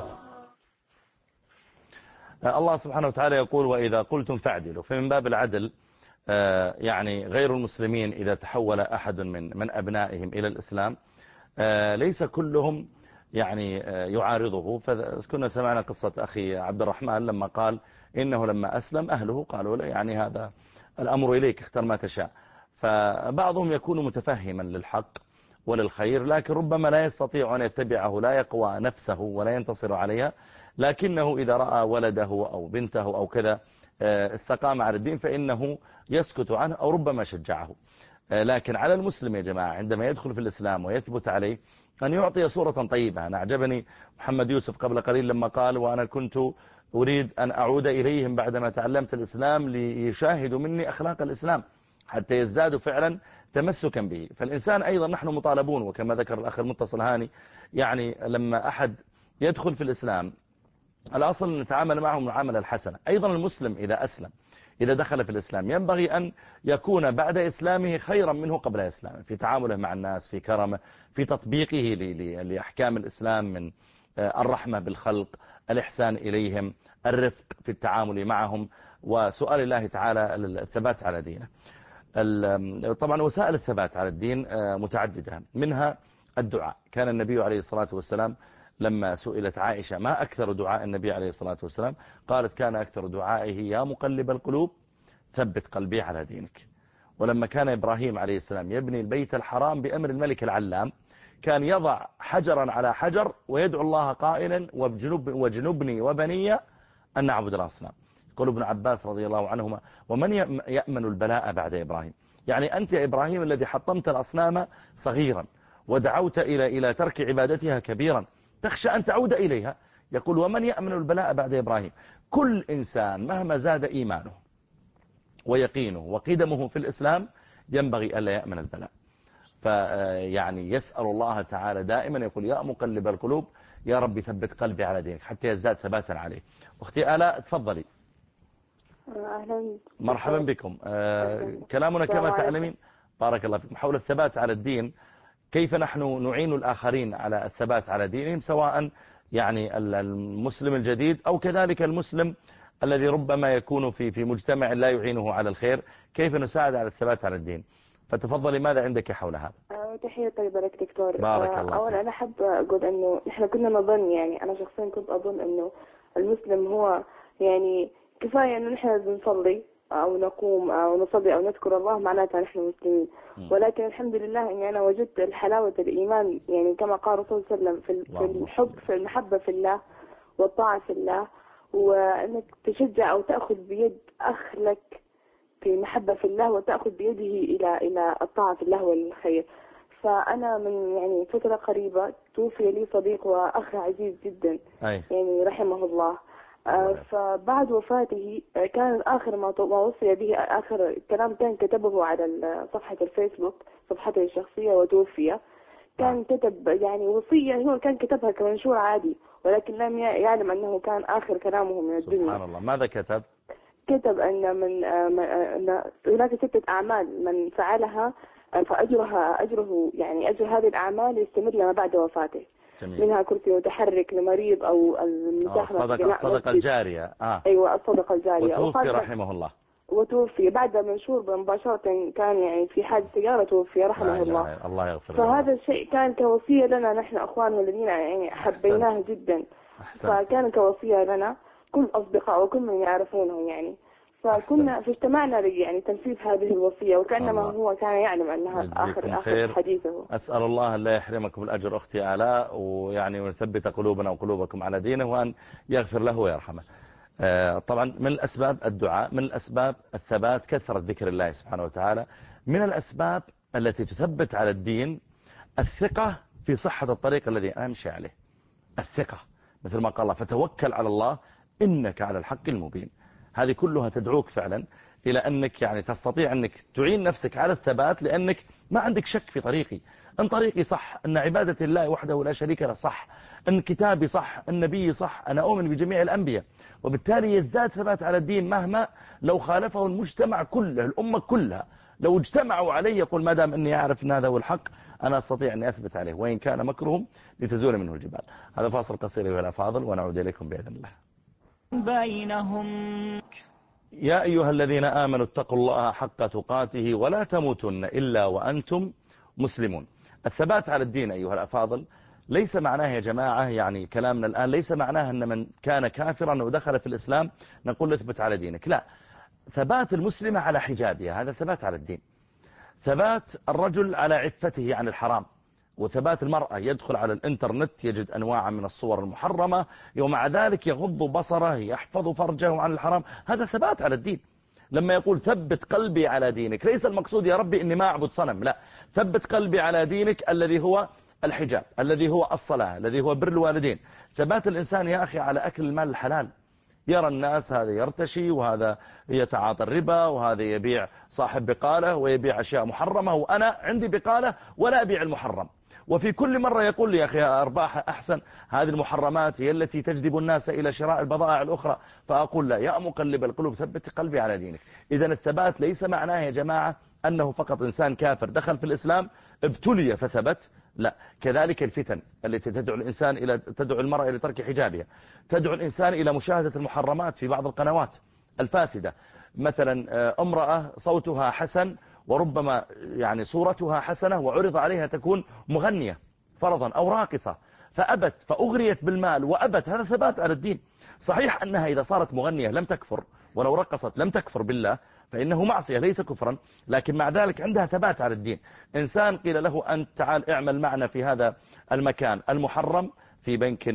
B: الله سبحانه وتعالى يقول وإذا قلتم فاعدلوا، فمن باب العدل يعني غير المسلمين إذا تحول أحد من أبنائهم إلى الإسلام ليس كلهم يعني يعارضه. فكنا سمعنا قصة أخي عبد الرحمن لما قال إنه لما أسلم أهله قالوا له يعني هذا الأمر إليك، اختر ما تشاء. فبعضهم يكون متفهما للحق وللخير، لكن ربما لا يستطيع أن يتبعه، لا يقوى نفسه ولا ينتصر عليها، لكنه إذا رأى ولده أو بنته أو كذا استقام على الدين فإنه يسكت عنه أو ربما شجعه. لكن على المسلم يا جماعة عندما يدخل في الإسلام ويثبت عليه أن يعطي صورة طيبة. أنا أعجبني محمد يوسف قبل قليل لما قال وأنا كنت أريد أن أعود إليهم بعدما تعلمت الإسلام ليشاهدوا مني أخلاق الإسلام حتى يزدادوا فعلا تمسكا به. فالإنسان أيضا نحن مطالبون، وكما ذكر الأخ المتصل هاني يعني لما أحد يدخل في الإسلام الأصل نتعامل معه معاملة الحسنة. أيضا المسلم إذا أسلم، إذا دخل في الإسلام ينبغي أن يكون بعد إسلامه خيرا منه قبل إسلامه، في تعامله مع الناس، في كرمه، في تطبيقه لأحكام الإسلام من الرحمة بالخلق، الإحسان إليهم، الرفق في التعامل معهم، وسؤال الله تعالى الثبات على دينه. طبعا وسائل الثبات على الدين متعددة، منها الدعاء. كان النبي عليه الصلاة والسلام لما سئلت عائشة ما أكثر دعاء النبي عليه الصلاة والسلام قالت كان أكثر دعائه يا مقلب القلوب ثبت قلبي على دينك. ولما كان إبراهيم عليه السلام يبني البيت الحرام بأمر الملك العلام كان يضع حجرا على حجر ويدعو الله قائلا وجنبني وبني أن نعبد الأصنام. يقول ابن عباس رضي الله عنهما ومن يأمن البلاء بعد إبراهيم؟ يعني أنت يا إبراهيم الذي حطمت الأصنام صغيرا ودعوت إلى ترك عبادتها كبيرا، تخشى أن تعود إليها. يقول ومن يأمن البلاء بعد إبراهيم؟ كل إنسان مهما زاد إيمانه ويقينه وقدمه في الإسلام ينبغي ألا يأمن البلاء. فيعني يسأل الله تعالى دائما يقول يا مقلب القلوب يا رب ثبت قلبي على دينك حتى يزداد ثباتا عليه. أختي آلاء تفضلي.
J: أهلا
B: مرحبا بكم. كلامنا كما تعلمين بارك الله فيكم حول الثبات على الدين، كيف نحن نعين الآخرين على الثبات على دينهم، سواء يعني المسلم الجديد أو كذلك المسلم الذي ربما يكون في مجتمع لا يعينه على الخير، كيف نساعد على الثبات على الدين. فتفضلي ماذا عندك حول هذا؟
J: تحية طيبة لك دكتور.
B: بارك الله.
J: أولا أنا حابة أقول أنه نحن كنا نظن، يعني أنا شخصيا كنت أظن أنه المسلم هو يعني كفاية أنه نحن بنصلي أو نقوم أو نصلي أو نذكر الله معناتها نحن مسلمين. ولكن الحمد لله أني أنا وجدت الحلاوة الإيمان، يعني كما قال الرسول صلى الله عليه وسلم في الحب، في المحبة في الله والطاعة في الله، وأنك تشجع أو تأخذ بيد أخ لك في محبة في الله وتأخذ بيده إلى الطاعة في الله والخير. فأنا من يعني فترة قريبة توفي لي صديق وأخ عزيز جدا يعني رحمه الله. فبعد وفاته كان آخر ما وصي به، آخر كلام كان كتبه على صفحة الفيسبوك صفحته الشخصية وتوفي. كان كتب يعني وصية، هو كان كتبها كمنشور عادي ولكن لم يعلم أنه كان آخر كلامه من الدنيا.
B: سبحان الله. ماذا كتب؟
J: كتب أن أن هناك 6 أعمال من فعلها فأجره يعني أجر هذه الأعمال يستمر لما بعد وفاته. جميل. منها كرسي متحرك لمريض أو المساهمة في بناء
B: الصدقة الجارية.
J: أيوة الصدقة الجارية.
B: وتوفي رحمه الله.
J: وتوفي بعد منشور مباشرة، كان يعني في حادث سيارة توفي رحمه الله.
B: الله يغفر له.
J: فهذا الشيء كان كوصية لنا نحن أخواننا الذين يعني حبيناه جدا. فكان كوصية لنا كل أصدقاء وكل من يعرفونه يعني. فكنا فاجتمعنا يعني تنفيذ هذه الوصية، وكأنما هو كان يعلم أنها آخر حديثه.
B: أسأل الله أن لا يحرمكم الأجر أختي آلاء، ويعني ونثبت قلوبنا وقلوبكم على دينه، وأن يغفر له ويرحمه. طبعا من الأسباب الدعاء، من الأسباب الثبات كثرة ذكر الله سبحانه وتعالى، من الأسباب التي تثبت على الدين الثقة في صحة الطريق الذي أمشي عليه. الثقة مثل ما قال الله فتوكل على الله إنك على الحق المبين. هذه كلها تدعوك فعلا إلى أنك يعني تستطيع أنك تعين نفسك على الثبات، لأنك ما عندك شك في طريقي. أن طريقي صح، أن عبادة الله وحده لا شريك له صح، أن كتابي صح، النبي صح، أنا أؤمن بجميع الأنبياء، وبالتالي يزداد ثبات على الدين مهما لو خالفه المجتمع كله، الأمة كلها لو اجتمعوا عليه. يقول ما دام أني أعرف أن هذا هو الحق أنا أستطيع أن أثبت عليه وإن كان مكرهم لتزول منه الجبال. هذا فاصل قصير أيها الأفاضل ونعود إليكم بإذن الله.
A: بينهم.
B: يا أيها الذين آمنوا اتقوا الله حق تقاته ولا تموتن إلا وأنتم مسلمون. الثبات على الدين أيها الأفاضل ليس معناه يا جماعة، يعني كلامنا الآن ليس معناه أن من كان كافرا ودخل في الإسلام نقول اثبت على دينك، لا. ثبات المسلمة على حجابها هذا ثبات على الدين. ثبات الرجل على عفته عن الحرام، وثبات المرأة يدخل على الانترنت يجد أنواع من الصور المحرمة ومع ذلك يغض بصره يحفظ فرجه عن الحرام، هذا ثبات على الدين. لما يقول ثبت قلبي على دينك ليس المقصود يا ربي إني ما أعبد صنم، لا، ثبت قلبي على دينك الذي هو الحجاب، الذي هو الصلاة، الذي هو بر الوالدين. ثبات الإنسان يا أخي على أكل المال الحلال. يرى الناس هذا يرتشي وهذا يتعاطى الربا وهذا يبيع صاحب بقالة ويبيع أشياء محرمة، وأنا عندي بقالة ولا أبيع المحرم. وفي كل مرة يقول لي يا أخي أرباح أحسن، هذه المحرمات هي التي تجذب الناس إلى شراء البضائع الأخرى. فأقول لا، يا مقلب القلوب ثبت قلبي على دينك. إذا الثبات ليس معناه يا جماعة أنه فقط إنسان كافر دخل في الإسلام ابتلي فثبت، لا. كذلك الفتن التي تدعو المرأة إلى ترك حجابها، تدعو الإنسان إلى مشاهدة المحرمات في بعض القنوات الفاسدة. مثلا امرأة صوتها حسن وربما يعني صورتها حسنة وعرض عليها تكون مغنية فرضا أو راقصة فأبت، فأغريت بالمال وأبت، هذا ثبات على الدين. صحيح أنها إذا صارت مغنية لم تكفر، ولو رقصت لم تكفر بالله، فإنه معصية ليس كفرا، لكن مع ذلك عندها ثبات على الدين. إنسان قيل له أنت تعال اعمل معنا في هذا المكان المحرم في بنك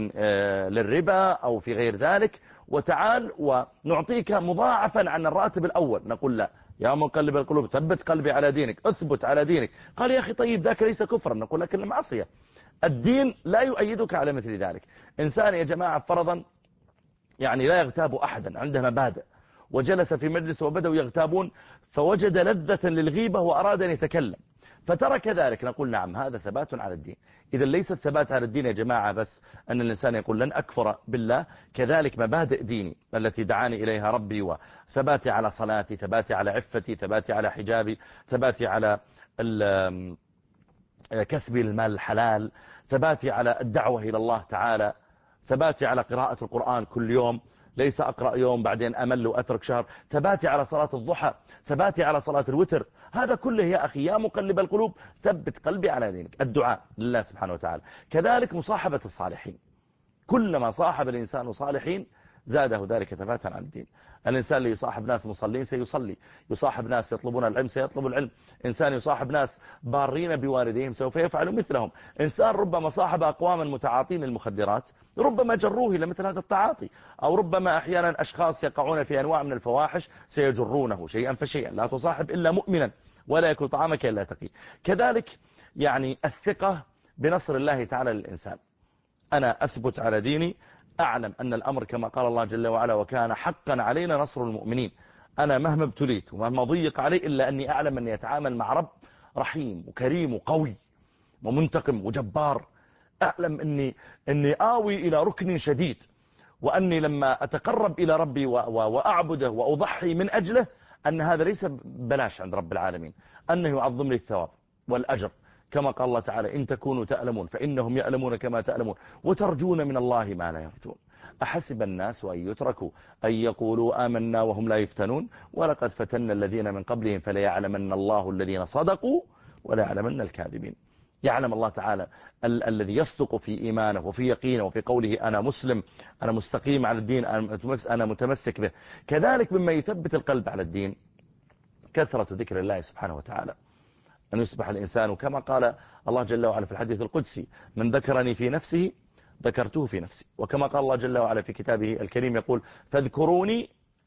B: للربا أو في غير ذلك، وتعال ونعطيك مضاعفا عن الراتب الأول، نقول لا، يا مقلب القلوب ثبت قلبي على دينك، اثبت على دينك. قال يا أخي طيب ذاك ليس كفرا، نقول لكن معصية. الدين لا يؤيدك على مثل ذلك. إنسان يا جماعة فرضا يعني لا يغتاب أحدا، عنده مبادئ، وجلس في مجلس وبدأوا يغتابون فوجد لذة للغيبة وأراد أن يتكلم فترك ذلك، نقول نعم هذا ثبات على الدين. إذا ليس الثبات على الدين يا جماعة بس أن الإنسان يقول لن أكفر بالله، كذلك مبادئ ديني التي دعاني إليها ربي، وثباتي على صلاتي، ثباتي على عفتي، ثباتي على حجابي، ثباتي على كسب المال الحلال، ثباتي على الدعوة إلى الله تعالى، ثباتي على قراءة القرآن كل يوم، ليس أقرأ يوم بعدين أمل وأترك شهر، ثباتي على صلاة الضحى، ثباتي على صلاة الوتر. هذا كله يا أخي يا مقلب القلوب ثبت قلبي على دينك. الدعاء لله سبحانه وتعالى. كذلك مصاحبة الصالحين، كلما صاحب الإنسان صالحين زاده ذلك ثباتا على الدين. الإنسان اللي يصاحب ناس مصلين سيصلي، يصاحب ناس يطلبون العلم سيطلب العلم، إنسان يصاحب ناس بارين بوالديهم سوف يفعل مثلهم. إنسان ربما صاحب أقواما متعاطين المخدرات ربما جروه إلى مثل هذا التعاطي، أو ربما أحيانا أشخاص يقعون في أنواع من الفواحش سيجرونه شيئا فشيئا. لا تصاحب إلا مؤمنا ولا يأكل طعامك إلا تقي. كذلك يعني الثقة بنصر الله تعالى للإنسان. أنا أثبت على ديني، أعلم أن الأمر كما قال الله جل وعلا وكان حقا علينا نصر المؤمنين. أنا مهما ابتليت ومهما ضيق علي إلا أني أعلم أني أتعامل مع رب رحيم وكريم وقوي ومنتقم وجبار. أعلم أني آوي إلى ركن شديد، وأني لما أتقرب إلى ربي وأعبده وأضحي من أجله أن هذا ليس بلاش عند رب العالمين، أنه يعظم لي الثواب والأجر كما قال الله تعالى إن تكونوا تألمون فإنهم يألمون كما تألمون وترجون من الله ما لا يرجون. أحسب الناس أن يتركوا أن يقولوا آمنا وهم لا يفتنون ولقد فتنا الذين من قبلهم فليعلمن الله الذين صدقوا وليعلمن الكاذبين. يعلم الله تعالى الذي يصدق في إيمانه وفي يقينه وفي قوله أنا مسلم، أنا مستقيم على الدين، أنا متمسك به. كذلك مما يثبت القلب على الدين كثرة ذكر الله سبحانه وتعالى، أن يصبح الإنسان كما قال الله جل وعلا في الحديث القدسي من ذكرني في نفسه ذكرته في نفسي، وكما قال الله جل وعلا في كتابه الكريم يقول فاذكروني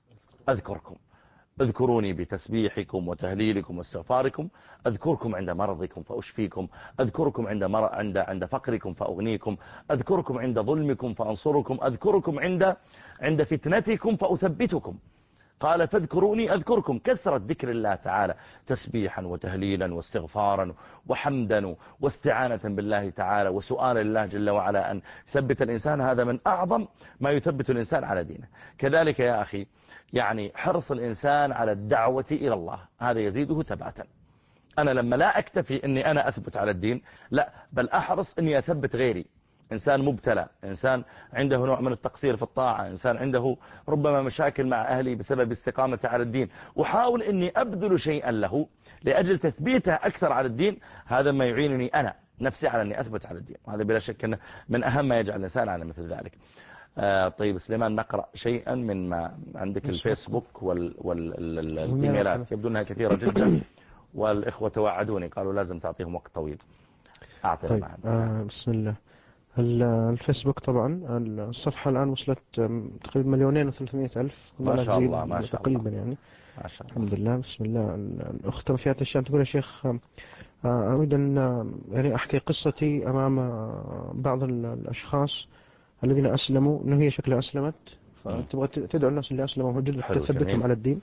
B: أذكركم، اذكروني بتسبيحكم وتهليلكم واستغفاركم، أذكركم عند مرضكم فأشفيكم، أذكركم عند فقركم فأغنيكم، أذكركم عند ظلمكم فأنصركم، أذكركم عند فتنتكم فأثبتكم. قال فاذكروني أذكركم. كثرة ذكر الله تعالى تسبيحا وتهليلا واستغفارا وحمدا واستعانة بالله تعالى وسؤال الله جل وعلا أن يثبت الإنسان، هذا من أعظم ما يثبت الإنسان على دينه. كذلك يا أخي يعني حرص الإنسان على الدعوة إلى الله، هذا يزيده ثباتا. أنا لما لا أكتفي أني أنا أثبت على الدين، لا بل أحرص أني أثبت غيري. إنسان مبتلى، إنسان عنده نوع من التقصير في الطاعة، إنسان عنده ربما مشاكل مع أهلي بسبب استقامة على الدين، وحاول أني أبذل شيئا له لأجل تثبيته أكثر على الدين، هذا ما يعينني أنا نفسي على أني أثبت على الدين، وهذا بلا شك أنه من أهم ما يجعل الإنسان على مثل ذلك. طيب سليمان، نقرأ شيئا من ما عندك الفيسبوك والإيميلات، يبدو أنها كثيرة جدا، والإخوة توعدوني قالوا لازم تعطيهم وقت طويل. أعطينا
G: طيب.
B: معنا.
G: بسم الله. الفيسبوك طبعا الصفحة الآن وصلت تقريبا 2,300,000.
B: ما شاء الله ما شاء
G: تقريبا
B: الله
G: يعني
B: ما شاء الله.
G: الحمد لله. بسم الله. الأخت رفيعة الشام تقول يا شيخ أريد أن يعني أحكي قصتي أمام بعض الأشخاص الذين أسلموا، إنه هي شكلها أسلمت، فتبغى تدعو الناس اللي أسلموا وجد تثبتهم على الدين.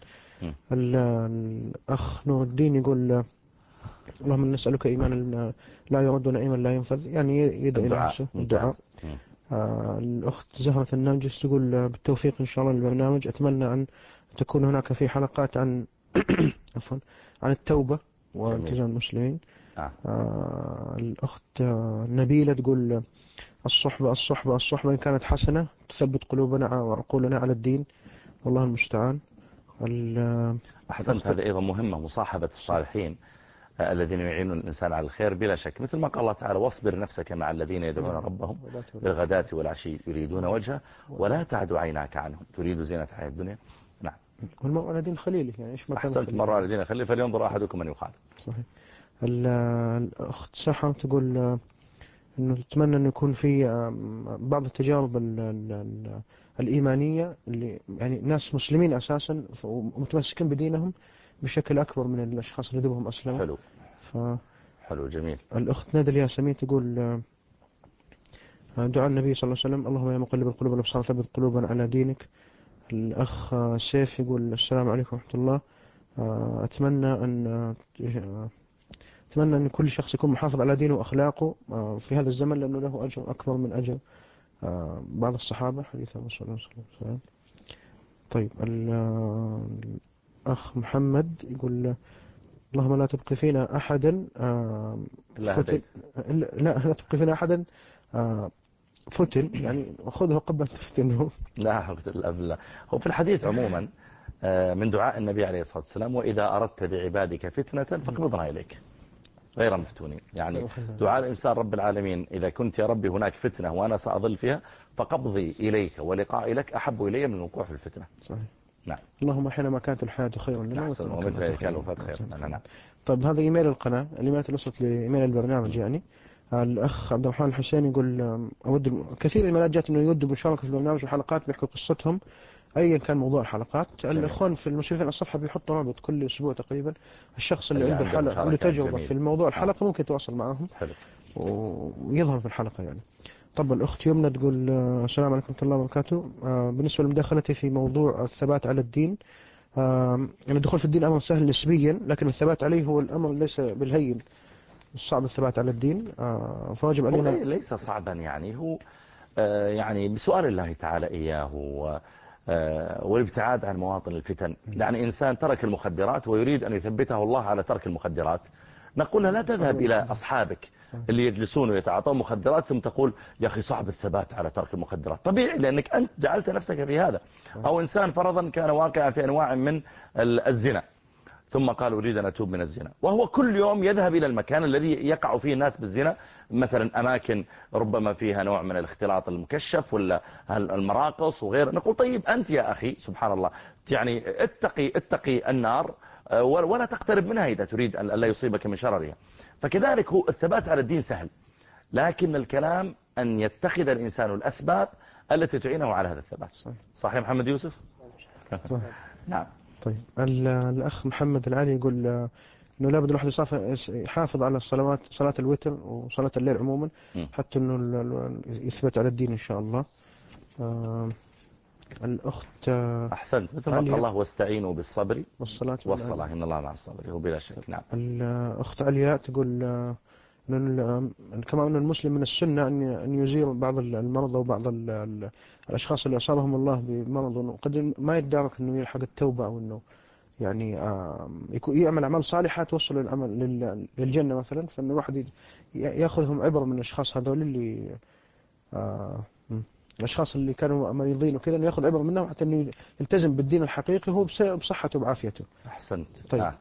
G: الأخ نور الدين يقول اللهم نسألك إيمانا لا يرد ونعيما لا ينفذ، يعني يدعي نفسه الدعاء. الأخت زهرة النرجس تقول بالتوفيق إن شاء الله للبرنامج، أتمنى أن تكون هناك في حلقات عن عفوا عن التوبة والتزام المسلمين. الأخت نبيلة تقول الصحبة إن كانت حسنة تثبت قلوبنا وعقولنا على الدين، والله المستعان.
B: أحسنت، هذا أيضا مهمة، مصاحبة الصالحين الذين يعينون الإنسان على الخير بلا شك، مثل ما قال الله تعالى واصبر نفسك مع الذين يدعون ربهم بالغداة والعشي يريدون وجهه ولا تعد عيناك عنهم تريد زينة الحياة الدنيا. نعم.
G: والمرء على دين خليله، يعني إيش ما كان.
B: أحسنت، المرء على دين خليله فلينظر أحدكم من يخالف.
G: صحيح. الأخت سحر تقول إنه تتمنى إنه يكون في بعض التجارب الإيمانية اللي يعني ناس مسلمين أساسا ومتمسكين بدينهم بشكل أكبر من الأشخاص اللي دوبهم أسلموا.
B: حلو. حلو جميل.
G: الأخت نادر الياسمين تقول دعاء النبي صلى الله عليه وسلم اللهم يا مقلب القلوب والأبصار ثبت قلوبنا على دينك. الأخ سيف يقول السلام عليكم ورحمة الله، أتمنى أن كل شخص يكون محافظ على دينه وأخلاقه في هذا الزمن، لأنه له أجر أكبر من أجر بعض الصحابة، حديث الرسول صلى الله عليه وسلم. طيب. الأخ محمد يقول اللهم لا تبقي فينا أحدا لا تبقي فينا أحدا فتن، يعني خذه قبل تفتنه.
B: لا حول ولا قوة. هو في الحديث عموما من دعاء النبي عليه الصلاة والسلام وإذا أردت بعبادك فتنة فاقبضنا إليك غير مفتونين، يعني دعاء الإنسان رب العالمين إذا كنت يا ربي هناك فتنة وأنا سأظل فيها فقبضي إليك ولقائي لك أحب إلي من الوقوع في الفتنة.
G: صحيح.
B: نعم.
G: اللهم حينما كانت الحياة خيرا لنا
B: ومثل ذلك الوفاة خير. نعم.
G: طيب هذا إيميل القناة، الإيميلات اللي وصلت لإيميل البرنامج يعني. الأخ عبد الرحمن الحسين يقول كثير إيميلات جات إنه يودوا بالمشاركة في البرنامج وحلقات بيحكوا قصتهم أيا كان موضوع الحلقات. الإخوان في المشرفين الصفحة بيحطوا رابط كل أسبوع تقريبا، الشخص اللي عنده حلقة عنده تجربة في الموضوع الحلقة ممكن يتواصل معهم ويظهر في الحلقة يعني. طب الأخت يمنى تقول السلام عليكم ورحمة الله وبركاته، بالنسبة لمداخلتي في موضوع الثبات على الدين، الدخول في الدين أمر سهل نسبيا، لكن الثبات عليه هو الأمر ليس بالهين، صعب الثبات على الدين، فواجب علينا.
B: ليس صعبا يعني، هو يعني بسؤال الله تعالى إياه والابتعاد عن مواطن الفتن. يعني إنسان ترك المخدرات ويريد أن يثبته الله على ترك المخدرات، نقول له لا تذهب إلى أصحابك اللي يجلسون ويتعاطون مخدرات ثم تقول يا أخي صعب الثبات على ترك المخدرات. طبيعي لأنك أنت جعلت نفسك في هذا. أو إنسان فرضا كان واقعا في أنواع من الزنا ثم قال أريد أن أتوب من الزنا، وهو كل يوم يذهب إلى المكان الذي يقع فيه الناس بالزنا، مثلا أماكن ربما فيها نوع من الاختلاط المكشف ولا المراقص وغيره. نقول طيب أنت يا أخي سبحان الله يعني اتقي النار ولا تقترب منها إذا تريد أن لا يصيبك من شررها. فكذلك هو الثبات على الدين سهل، لكن الكلام أن يتخذ الإنسان الأسباب التي تعينه على هذا الثبات. صحيح محمد يوسف؟ نعم.
G: طيب الأخ محمد العالي يقول إنه لابد الواحد يحافظ على الصلوات، صلاة الوتر وصلاة الليل عموما، حتى إنه يثبت على الدين إن شاء الله. الأخت
B: أحسنت، مثل ما قال الله واستعينوا بالصبر
G: والصلاة
B: إن الله مع الصبر وبلا شك. نعم.
G: الأخت علياء تقول كما أن المسلم من السنة أن يزير بعض المرضى وبعض الأشخاص اللي أصابهم الله بمرض وقد ما يدارك أنه يلحق التوبة أو أنه يعني يعمل أعمال صالحة توصل للجنة مثلا، فإن الواحد يأخذهم عبرة من الأشخاص هذول اللي الأشخاص اللي كانوا مريضين وكذا، إنه يأخذ عبرة منهم حتى إنه يلتزم بالدين الحقيقي هو بصحته وبعافيته.
B: أحسنت.
G: طيب.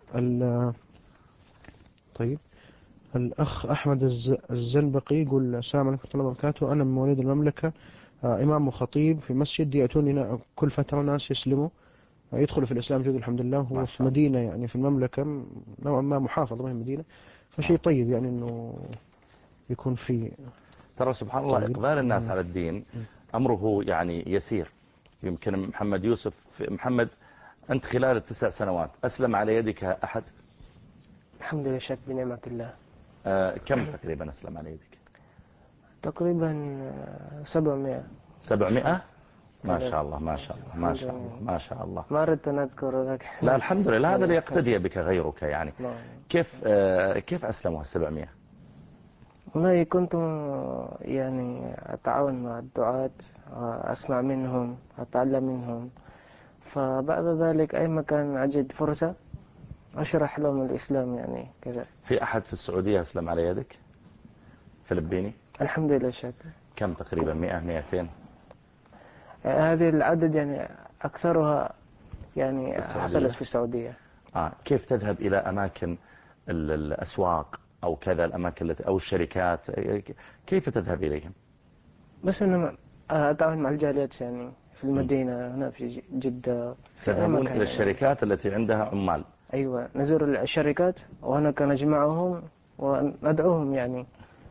G: طيب الأخ أحمد الزنبقي يقول السلام عليكم ورحمة الله وبركاته. أنا من مواليد المملكة، إمام وخطيب في مسجد، يأتوني كل فترة ناس يسلموا يدخلوا في الإسلام جد الحمد لله. هو في مدينة يعني في المملكة نوعا ما محافظة، ما هي مدينة، فشيء طيب يعني إنه يكون في.
B: ترى سبحان الله إقبال الناس على الدين أمره يعني يسير. يمكن محمد أنت خلال ال9 سنوات أسلم على يدك أحد؟
H: الحمد لله شك بنعمة الله.
B: كم تقريبا أسلم على يدك؟
H: تقريبا 700.
B: 700؟ ما شاء الله ما شاء الله ما شاء الله ما شاء الله.
H: ما أردت أن أذكر ذلك.
B: لا الحمد لله، هذا اللي يقتدي بك غيرك يعني. كيف أسلموا 700؟
H: والله كنت يعني أتعاون مع الدعاة، أسمع منهم، أتعلم منهم، فبعد ذلك أي مكان أجد فرصة أشرح لهم الإسلام يعني كذا.
B: في أحد في السعودية أسلم على يدك فلبيني؟
H: الحمد لله شاكر.
B: كم تقريبا؟ 100 200؟
H: هذه العدد يعني أكثرها يعني حصلت في السعودية.
B: كيف تذهب إلى أماكن الأسواق أو كذا الأماكن أو الشركات، كيف تذهب إليهم؟
H: بس أنا أتعامل مع الجاليات يعني في المدينة هنا في جدة.
B: تذهبون إلى الشركات التي عندها عمال؟
H: أيوة نزور الشركات وهناك نجمعهم وندعوهم يعني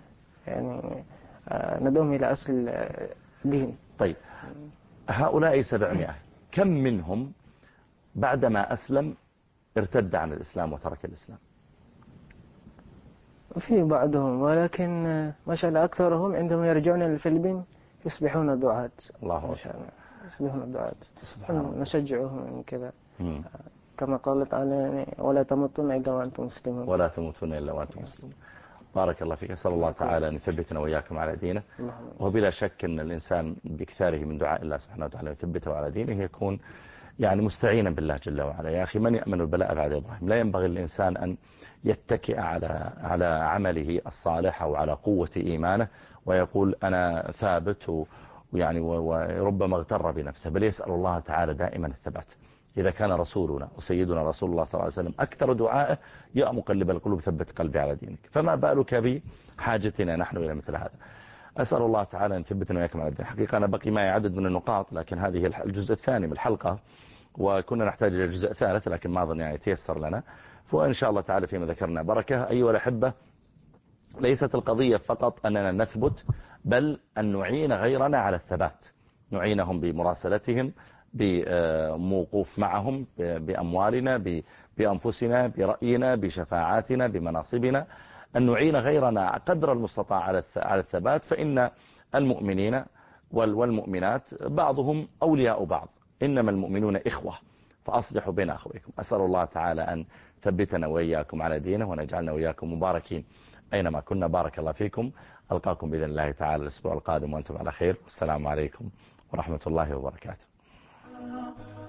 H: ندعوهم إلى أصل الدين.
B: طيب هؤلاء 700 كم منهم بعدما أسلم ارتد عن الإسلام وترك الإسلام؟
H: في بعضهم، ولكن ما شاء الله أكثرهم عندما يرجعون إلى الفلبين يصبحون دعاة.
B: الله
H: ما شاء الله يصبحون دعاة. نشجعهم كذا كما قال تعالى ولا تموتون إلا وأنتم مسلمون.
B: ولا تموتون إلا وأنتم مسلمون. بارك الله فيك. أسأل الله تعالى أن يثبتنا وإياكم على دينه، وبلا شك أن الإنسان بإكثاره من دعاء الله سبحانه وتعالى يثبته على دينه يكون يعني مستعينا بالله جل وعلا. يا أخي من يأمن البلاء بعد إبراهيم؟ لا ينبغي للإنسان أن يتكئ على عمله الصالح أو على قوة إيمانه ويقول أنا ثابت ويعني وربما اغتر بنفسه، بل يسأل الله تعالى دائما الثبات. إذا كان رسولنا وسيدنا رسول الله صلى الله عليه وسلم أكثر دعائه يا مقلب القلوب ثبت قلبي على دينك، فما بالك بحاجتنا نحن إلى مثل هذا. أسأل الله تعالى أن يثبتنا وإياكم على الدين. حقيقة أنا بقي معي عدد من النقاط، لكن هذه الجزء الثاني من الحلقة وكنا نحتاج إلى الجزء الثالث، لكن ما أظن يعني تيسر لنا، فإن شاء الله تعالى فيما ذكرنا بركة. أيها الأحبة، ليست القضية فقط أننا نثبت، بل أن نعين غيرنا على الثبات، نعينهم بمراسلتهم، بموقوف معهم بأموالنا، بأنفسنا، برأينا، بشفاعاتنا، بمناصبنا، أن نعين غيرنا قدر المستطاع على الثبات. فإن المؤمنين والمؤمنات بعضهم أولياء بعض، إنما المؤمنون إخوة فأصلحوا بين أخويكم. أسأل الله تعالى أن ثبتنا وإياكم على دينه ونجعلنا وإياكم مباركين أينما كنا. بارك الله فيكم. ألقاكم بإذن الله تعالى الأسبوع القادم وأنتم على خير. السلام عليكم ورحمة الله وبركاته.